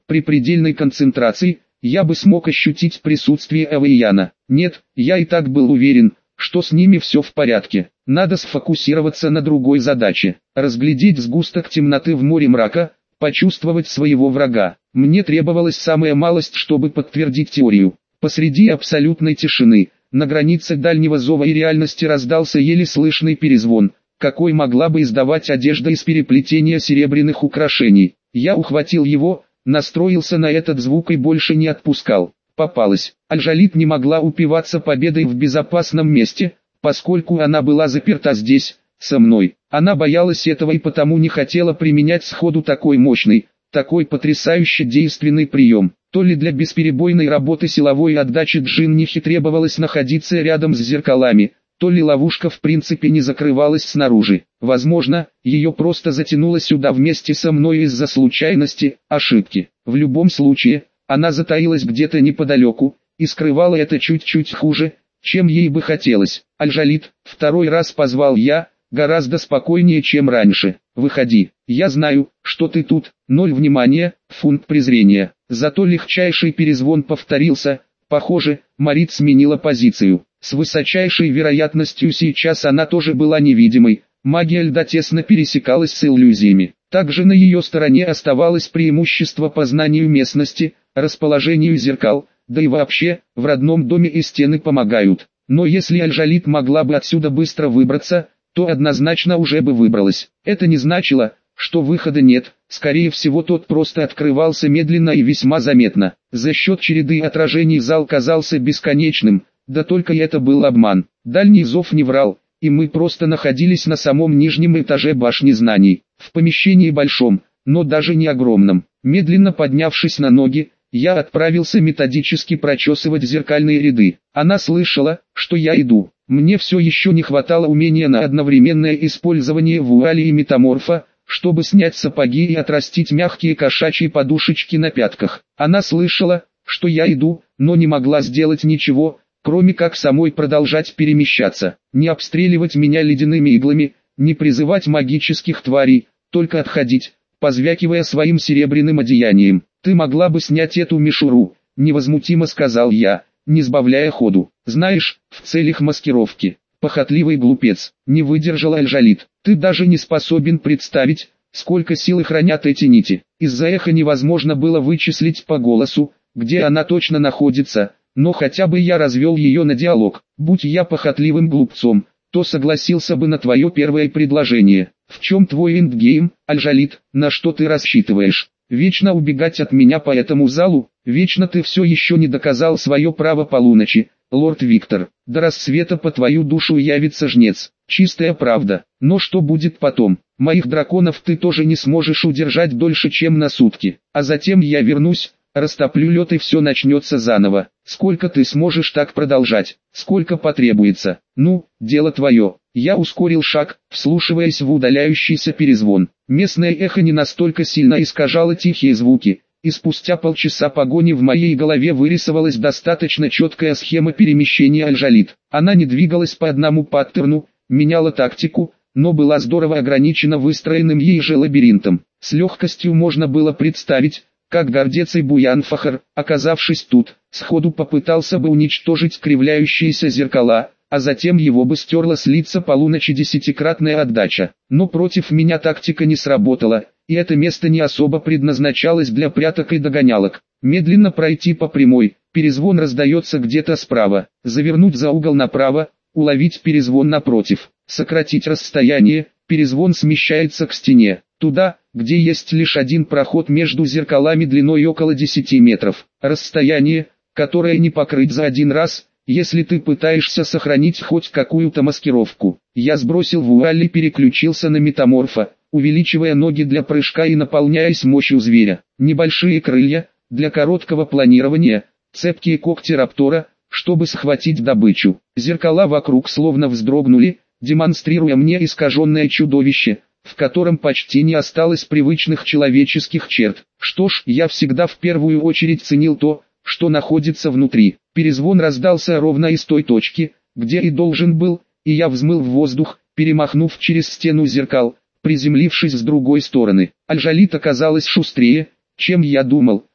S1: При предельной концентрации, я бы смог ощутить присутствие Авейяна. Нет, я и так был уверен, что с ними все в порядке. Надо сфокусироваться на другой задаче. Разглядеть сгусток темноты в море мрака, почувствовать своего врага. Мне требовалась самая малость, чтобы подтвердить теорию. Посреди абсолютной тишины, на границе дальнего зова и реальности раздался еле слышный перезвон, какой могла бы издавать одежда из переплетения серебряных украшений. Я ухватил его, настроился на этот звук и больше не отпускал. Попалась. Аль-Джалид не могла упиваться победой в безопасном месте, поскольку она была заперта здесь, со мной. Она боялась этого и потому не хотела применять сходу такой мощный, такой потрясающе действенный прием. То ли для бесперебойной работы силовой отдачи Джиннихи требовалось находиться рядом с зеркалами, то ли ловушка в принципе не закрывалась снаружи. Возможно, ее просто затянуло сюда вместе со мной из-за случайности, ошибки. В любом случае, она затаилась где-то неподалеку, и скрывала это чуть-чуть хуже, чем ей бы хотелось. Аль-Джалид, второй раз позвал я, гораздо спокойнее, чем раньше. Выходи, я знаю, что ты тут. 0 внимания, фунт презрения. Зато легчайший перезвон повторился. Похоже, Марит сменила позицию. С высочайшей вероятностью сейчас она тоже была невидимой. Магия льда тесно пересекалась с иллюзиями. Также на ее стороне оставалось преимущество по знанию местности, расположению зеркал, да и вообще, в родном доме и стены помогают. Но если Аль-Джалид могла бы отсюда быстро выбраться, то однозначно уже бы выбралась. Это не значило, что выхода нет, скорее всего тот просто открывался медленно и весьма заметно. За счет череды отражений зал казался бесконечным, да только это был обман. Дальний зов не врал, и мы просто находились на самом нижнем этаже башни знаний. В помещении большом, но даже не огромном. Медленно поднявшись на ноги, я отправился методически прочесывать зеркальные ряды. Она слышала, что я иду. Мне все еще не хватало умения на одновременное использование вуали и метаморфа, чтобы снять сапоги и отрастить мягкие кошачьи подушечки на пятках. Она слышала, что я иду, но не могла сделать ничего, кроме как самой продолжать перемещаться. Не обстреливать меня ледяными иглами, не призывать магических тварей, только отходить, позвякивая своим серебряным одеянием. «Ты могла бы снять эту мишуру», — невозмутимо сказал я, не сбавляя ходу. «Знаешь, в целях маскировки». Похотливый глупец, не выдержал Аль-Джалид. «Ты даже не способен представить, сколько силы хранят эти нити». Из-за эха невозможно было вычислить по голосу, где она точно находится, но хотя бы я развел ее на диалог. Будь я похотливым глупцом, то согласился бы на твое первое предложение. В чем твой эндгейм, Аль-Джалид, на что ты рассчитываешь? Вечно убегать от меня по этому залу? Вечно ты все еще не доказал свое право полуночи, лорд Виктор. До рассвета по твою душу явится жнец. Чистая правда. Но что будет потом? Моих драконов ты тоже не сможешь удержать дольше, чем на сутки. А затем я вернусь, растоплю лед и все начнется заново. Сколько ты сможешь так продолжать? Сколько потребуется? Ну, дело твое. Я ускорил шаг, вслушиваясь в удаляющийся перезвон. Местное эхо не настолько сильно искажало тихие звуки, и спустя полчаса погони в моей голове вырисовалась достаточно четкая схема перемещения Аль-Джалид. Она не двигалась по одному паттерну, меняла тактику, но была здорово ограничена выстроенным ей же лабиринтом. С легкостью можно было представить, как гордец и Буян-Фахр, оказавшись тут, сходу попытался бы уничтожить кривляющиеся зеркала, а затем его бы стерла с лица полуночи десятикратная отдача. Но против меня тактика не сработала, и это место не особо предназначалось для пряток и догонялок. Медленно пройти по прямой, перезвон раздается где-то справа, завернуть за угол направо, уловить перезвон напротив, сократить расстояние, перезвон смещается к стене, туда, где есть лишь один проход между зеркалами длиной около 10 метров. Расстояние, которое не покрыть за один раз, если ты пытаешься сохранить хоть какую-то маскировку. Я сбросил вуаль и переключился на метаморфа, увеличивая ноги для прыжка и наполняясь мощью зверя. Небольшие крылья, для короткого планирования, цепкие когти раптора, чтобы схватить добычу. Зеркала вокруг словно вздрогнули, демонстрируя мне искаженное чудовище, в котором почти не осталось привычных человеческих черт. Что ж, я всегда в первую очередь ценил то, что находится внутри. Перезвон раздался ровно из той точки, где и должен был, и я взмыл в воздух, перемахнув через стену зеркал, приземлившись с другой стороны. Аль-Джалид оказалась шустрее, чем я думал.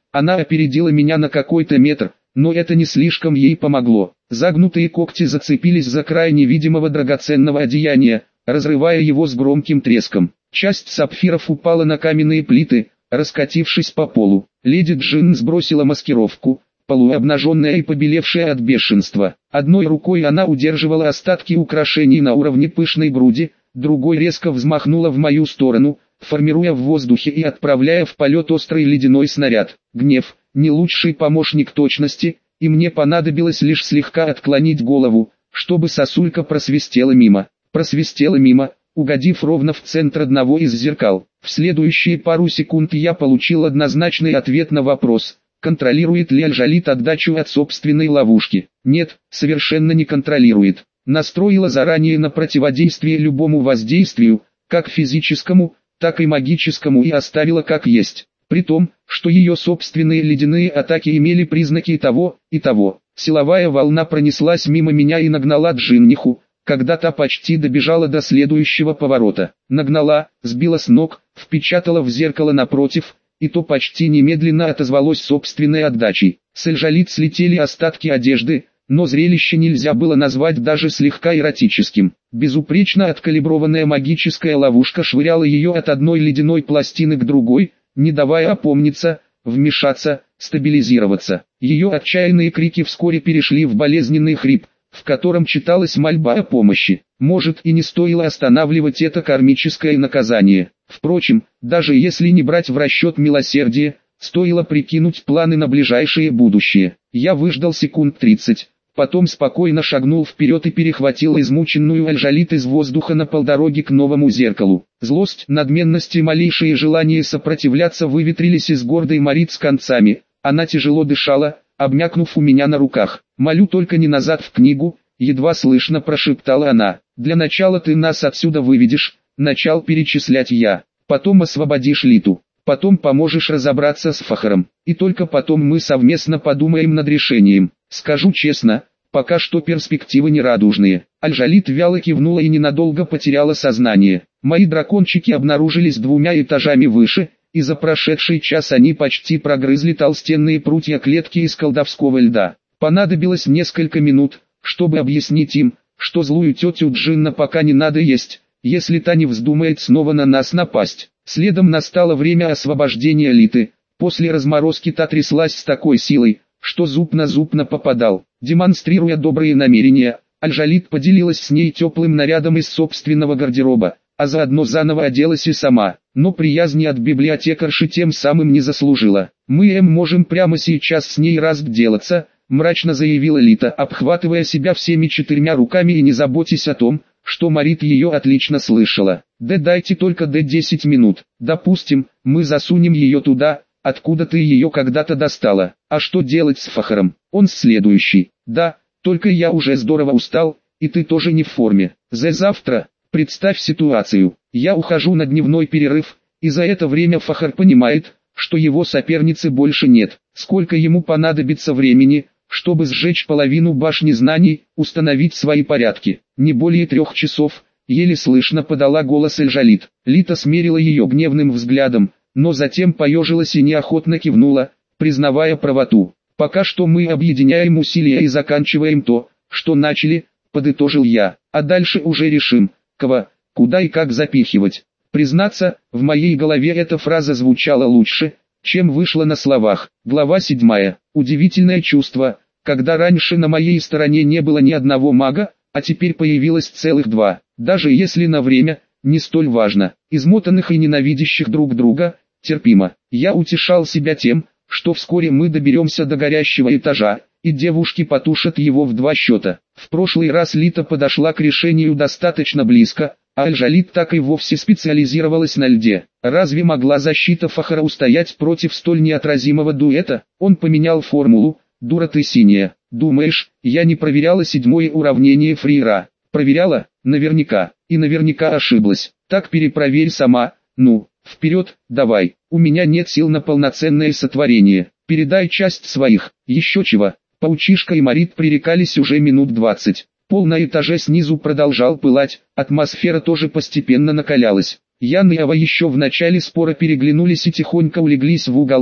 S1: Она опередила меня на какой-то метр, но это не слишком ей помогло. Загнутые когти зацепились за край невидимого драгоценного одеяния, разрывая его с громким треском. Часть сапфиров упала на каменные плиты, раскатившись по полу. Леди Джин сбросила маскировку, полуобнаженная и побелевшая от бешенства. Одной рукой она удерживала остатки украшений на уровне пышной груди, другой резко взмахнула в мою сторону, формируя в воздухе и отправляя в полет острый ледяной снаряд. Гнев – не лучший помощник точности, и мне понадобилось лишь слегка отклонить голову, чтобы сосулька просвистела мимо. Просвистела мимо, угодив ровно в центр одного из зеркал. В следующие пару секунд я получил однозначный ответ на вопрос, контролирует ли Аль-Джалид отдачу от собственной ловушки. Нет, совершенно не контролирует. Настроила заранее на противодействие любому воздействию, как физическому, так и магическому, и оставила как есть. При том, что ее собственные ледяные атаки имели признаки того и того. Силовая волна пронеслась мимо меня и нагнала Джинниху, когда та почти добежала до следующего поворота. Нагнала, сбила с ног, впечатала в зеркало напротив, и то почти немедленно отозвалось собственной отдачей. С Аль-Джалид слетели остатки одежды, но зрелище нельзя было назвать даже слегка эротическим. Безупречно откалиброванная магическая ловушка швыряла ее от одной ледяной пластины к другой, не давая опомниться, вмешаться, стабилизироваться. Ее отчаянные крики вскоре перешли в болезненный хрип, в котором читалась мольба о помощи. Может, и не стоило останавливать это кармическое наказание. Впрочем, даже если не брать в расчет милосердие, стоило прикинуть планы на ближайшее будущее. Я выждал секунд 30, потом спокойно шагнул вперед и перехватил измученную Аль-Джалид из воздуха на полдороги к новому зеркалу. Злость, надменность и малейшее желание сопротивляться выветрились из гордой Марит с концами. Она тяжело дышала, обмякнув у меня на руках. «Молю только не назад в книгу», — едва слышно прошептала она. «Для начала ты нас отсюда выведешь», — начал перечислять я. «Потом освободишь Литу. Потом поможешь разобраться с Фахаром. И только потом мы совместно подумаем над решением. Скажу честно, пока что перспективы нерадужные». Аль-Джалид вяло кивнула и ненадолго потеряла сознание. Мои дракончики обнаружились 2 этажами выше, и за прошедший час они почти прогрызли толстенные прутья клетки из колдовского льда. Понадобилось несколько минут, чтобы объяснить им, что злую тетю Джинна пока не надо есть, если та не вздумает снова на нас напасть. Следом настало время освобождения Литы. После разморозки та тряслась с такой силой, что зуб на зуб попадал. Демонстрируя добрые намерения, Аль-Джалид поделилась с ней теплым нарядом из собственного гардероба, а заодно заново оделась и сама, но приязни от библиотекарши тем самым не заслужила. «Мы можем прямо сейчас с ней разделаться», — мрачно заявила Лита, обхватывая себя всеми 4 руками и не заботясь о том, что Марит ее отлично слышала. «Да дайте только 10 минут. Допустим, мы засунем ее туда, откуда ты ее когда-то достала. А что делать с Фахаром? Он следующий. Да, только я уже здорово устал, и ты тоже не в форме. Завтра, представь ситуацию, я ухожу на дневной перерыв, и за это время Фахар понимает, что его соперницы больше нет. Сколько ему понадобится времени, чтобы сжечь половину башни знаний, установить свои порядки? Не более 3 часов, еле слышно подала голос Аль-Джалид. Лита смерила ее гневным взглядом, но затем поежилась и неохотно кивнула, признавая правоту. «Пока что мы объединяем усилия и заканчиваем то, что начали», — подытожил я. «А дальше уже решим, кого, куда и как запихивать». Признаться, в моей голове эта фраза звучала лучше, чем вышла на словах. Глава 7. Удивительное чувство, когда раньше на моей стороне не было ни одного мага, а теперь появилось целых 2. Даже если на время, не столь важно. Измотанных и ненавидящих друг друга, терпимо. Я утешал себя тем, что вскоре мы доберемся до горящего этажа, и девушки потушат его в 2 счета. В прошлый раз Лита подошла к решению достаточно близко, а Аль-Джалид так и вовсе специализировалась на льде. Разве могла защита Фахара устоять против столь неотразимого дуэта? Он поменял формулу. «Дура ты синяя. Думаешь, я не проверяла 7-е уравнение Фриера?» Проверяла, наверняка, и наверняка ошиблась. Так перепроверь сама. Ну, вперед, давай. У меня нет сил на полноценное сотворение. Передай часть своих. Еще чего. Паучишка и Марит пререкались уже минут 20. Пол на этаже снизу продолжал пылать, атмосфера тоже постепенно накалялась. Ян и Ава еще в начале спора переглянулись и тихонько улеглись в уголке,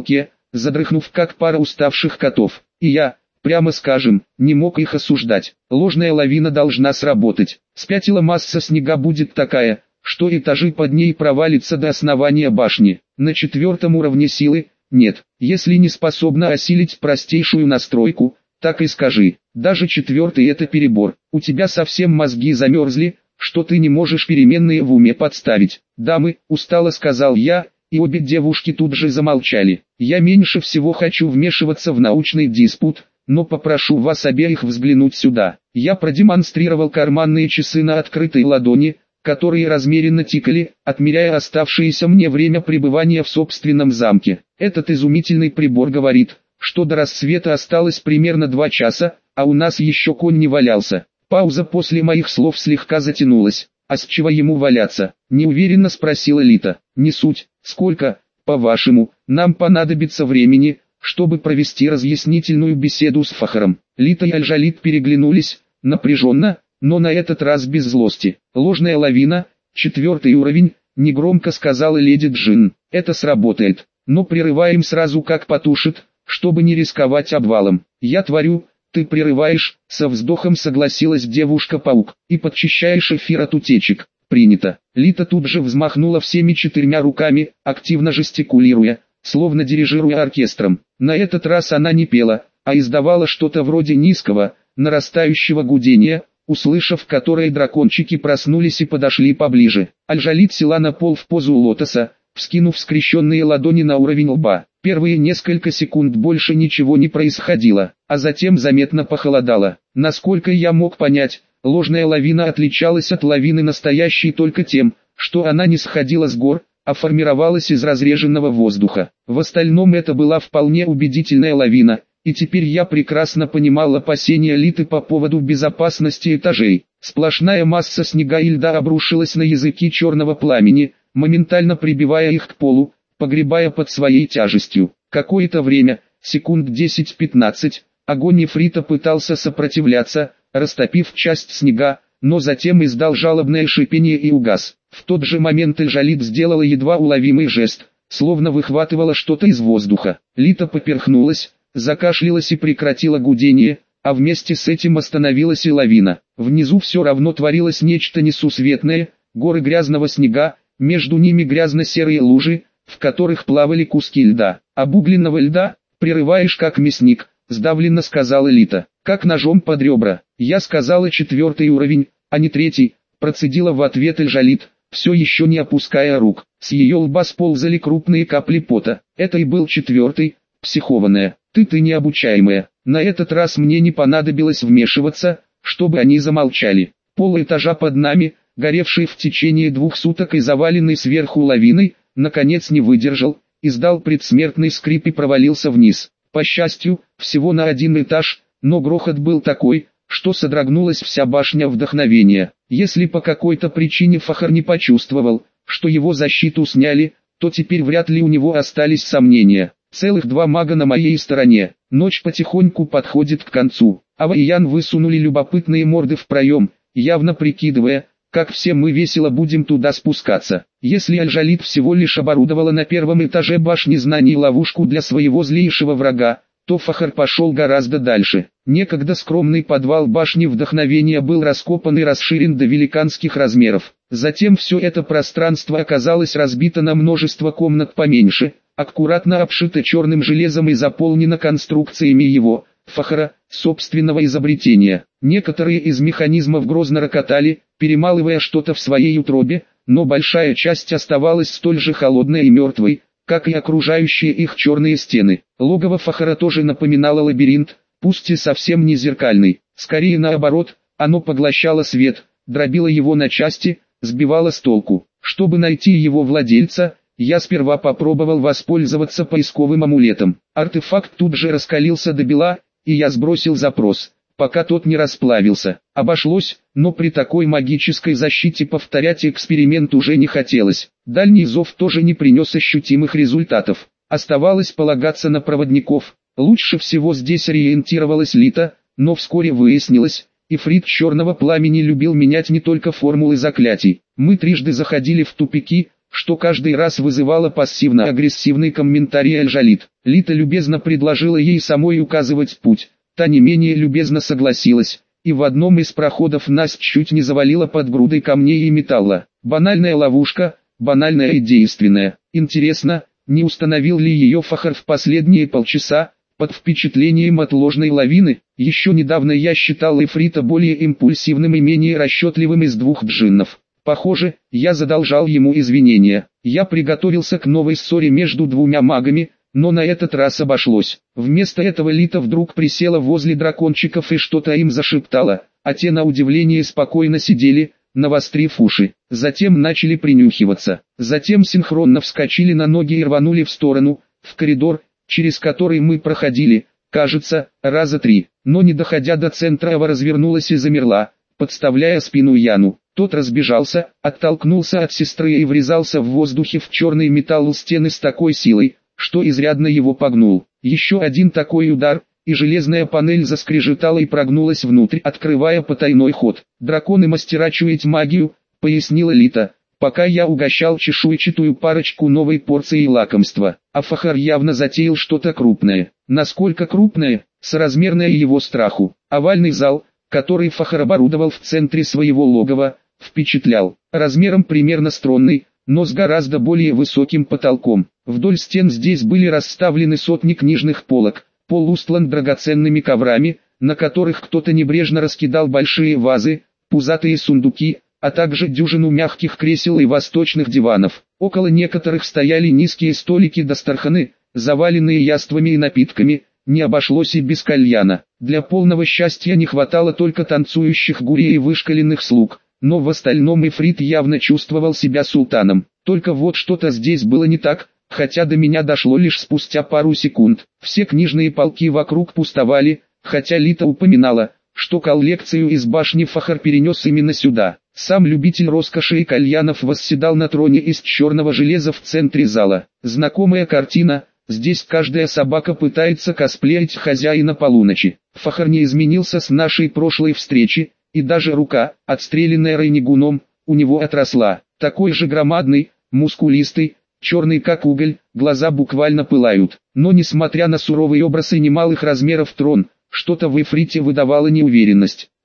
S1: задрыхнув как пара уставших котов. И я, прямо скажем, не мог их осуждать. Ложная лавина должна сработать. Спятила масса снега будет такая, что этажи под ней провалится до основания башни. На 4-м уровне силы нет. Если не способна осилить простейшую настройку, так и скажи. Даже 4-й это перебор. У тебя совсем мозги замерзли, что ты не можешь переменные в уме подставить. Дамы, устало сказал я, и обе девушки тут же замолчали. Я меньше всего хочу вмешиваться в научный диспут, но попрошу вас обеих взглянуть сюда. Я продемонстрировал карманные часы на открытой ладони, которые размеренно тикали, отмеряя оставшееся мне время пребывания в собственном замке. Этот изумительный прибор говорит, что до рассвета осталось примерно 2 часа, а у нас еще конь не валялся. Пауза после моих слов слегка затянулась. «А с чего ему валяться?» – неуверенно спросила Лита. «Не суть. Сколько, по-вашему, нам понадобится времени, чтобы провести разъяснительную беседу с Фахаром?» Лита и Аль-Джалид переглянулись, напряженно, но на этот раз без злости. «Ложная лавина, 4-й уровень», – негромко сказала леди Джин. «Это сработает, но прерываем сразу как потушит, чтобы не рисковать обвалом». «Я творю, ты прерываешь», — со вздохом согласилась девушка-паук, «и подчищаешь эфир от утечек». «Принято». Лита тут же взмахнула всеми 4 руками, активно жестикулируя, словно дирижируя оркестром. На этот раз она не пела, а издавала что-то вроде низкого, нарастающего гудения, услышав которое дракончики проснулись и подошли поближе. Аль-Джалид села на пол в позу лотоса, вскинув скрещенные ладони на уровень лба. Первые несколько секунд больше ничего не происходило, а затем заметно похолодало. Насколько я мог понять, ложная лавина отличалась от лавины настоящей только тем, что она не сходила с гор, а формировалась из разреженного воздуха. В остальном это была вполне убедительная лавина, и теперь я прекрасно понимал опасения Литы по поводу безопасности этажей. Сплошная масса снега и льда обрушилась на языки черного пламени, моментально прибивая их к полу, погребая под своей тяжестью. Какое-то время, секунд 10-15, огонь нефрита пытался сопротивляться, растопив часть снега, но затем издал жалобное шипение и угас. В тот же момент Аль-Джалид сделала едва уловимый жест, словно выхватывала что-то из воздуха. Лита поперхнулась, закашлялась и прекратила гудение, а вместе с этим остановилась и лавина. Внизу все равно творилось нечто несусветное, горы грязного снега, между ними грязно-серые лужи, в которых плавали куски льда. «Обугленного льда, прерываешь как мясник», — сдавленно сказала Лита. «Как ножом под ребра». «Я сказала 4-й уровень, а не 3-й», — процедила в ответ Аль-Джалид, все еще не опуская рук. С ее лба сползали крупные капли пота. «Это и был 4-й, психованная. Ты необучаемая». На этот раз мне не понадобилось вмешиваться, чтобы они замолчали. Пол этажа под нами, горевший в течение 2 суток и заваленный сверху лавиной, наконец не выдержал, издал предсмертный скрип и провалился вниз. По счастью, всего на 1 этаж, но грохот был такой, что содрогнулась вся башня вдохновения. Если по какой-то причине Фахар не почувствовал, что его защиту сняли, то теперь вряд ли у него остались сомнения. Целых 2 мага на моей стороне. Ночь потихоньку подходит к концу. Ава и Ян высунули любопытные морды в проем, явно прикидывая, как все мы весело будем туда спускаться. Если Аль-Джалид всего лишь оборудовала на 1 этаже башни знаний ловушку для своего злейшего врага, то Фахар пошел гораздо дальше. Некогда скромный подвал башни вдохновения был раскопан и расширен до великанских размеров. Затем все это пространство оказалось разбито на множество комнат поменьше, аккуратно обшито черным железом и заполнено конструкциями его, Фахара, собственного изобретения. Некоторые из механизмов грозно рокотали, перемалывая что-то в своей утробе, но большая часть оставалась столь же холодной и мертвой, как и окружающие их черные стены. Логово Фахара тоже напоминало лабиринт, пусть и совсем не зеркальный. Скорее наоборот, оно поглощало свет, дробило его на части, сбивало с толку. Чтобы найти его владельца, я сперва попробовал воспользоваться поисковым амулетом. Артефакт тут же раскалился до бела, и я сбросил запрос, пока тот не расплавился. Обошлось, но при такой магической защите повторять эксперимент уже не хотелось. Дальний зов тоже не принес ощутимых результатов. Оставалось полагаться на проводников. Лучше всего здесь ориентировалась Лита, но вскоре выяснилось, Ифрит черного пламени любил менять не только формулы заклятий. Мы трижды заходили в тупики, что каждый раз вызывало пассивно-агрессивный комментарий Эльжалит. Лита любезно предложила ей самой указывать путь, та не менее любезно согласилась, и в одном из проходов нас чуть не завалило под грудой камней и металла. Банальная ловушка, банальная и действенная. Интересно, не установил ли ее Фахар в последние полчаса, под впечатлением от ложной лавины? Еще недавно я считал Ифрита более импульсивным и менее расчетливым из двух джиннов. Похоже, я задолжал ему извинения. Я приготовился к новой ссоре между двумя магами, но на этот раз обошлось. Вместо этого Лита вдруг присела возле дракончиков и что-то им зашептала, а те на удивление спокойно сидели, навострив уши. Затем начали принюхиваться. Затем синхронно вскочили на ноги и рванули в сторону, в коридор, через который мы проходили, кажется, раза 3. Но не доходя до центра, Ава развернулась и замерла, подставляя спину Яну. Тот разбежался, оттолкнулся от сестры и врезался в воздухе в черный металл у стены с такой силой, что изрядно его погнул. Еще один такой удар, и железная панель заскрежетала и прогнулась внутрь, открывая потайной ход. «Драконы-мастера чуять магию», — пояснила Лита, пока я угощал чешуйчатую парочку новой порцией лакомства. А Фахар явно затеял что-то крупное. Насколько крупное? Соразмерное его страху. Овальный зал, который Фахар оборудовал в центре своего логова, впечатлял. Размером примерно с тронный, но с гораздо более высоким потолком. Вдоль стен здесь были расставлены сотни книжных полок, пол устлан драгоценными коврами, на которых кто-то небрежно раскидал большие вазы, пузатые сундуки, а также дюжину мягких кресел и восточных диванов. Около некоторых стояли низкие столики дастарханы, заваленные яствами и напитками. Не обошлось и без кальяна. Для полного счастья не хватало только танцующих гурий и вышкаленных слуг, но в остальном Ифрит явно чувствовал себя султаном. Только вот что-то здесь было не так, хотя до меня дошло лишь спустя пару секунд. Все книжные полки вокруг пустовали, хотя Лита упоминала, что коллекцию из башни Фахар перенес именно сюда. Сам любитель роскоши и кальянов восседал на троне из черного железа в центре зала. Знакомая картина. Здесь каждая собака пытается косплеить хозяина полуночи. Фахар не изменился с нашей прошлой встречи, и даже рука, отстрелянная Рейнигуном, у него отросла. Такой же громадный, мускулистый, черный как уголь, глаза буквально пылают. Но несмотря на суровый образ и немалых размеров трон, что-то в Ифрите выдавало неуверенность.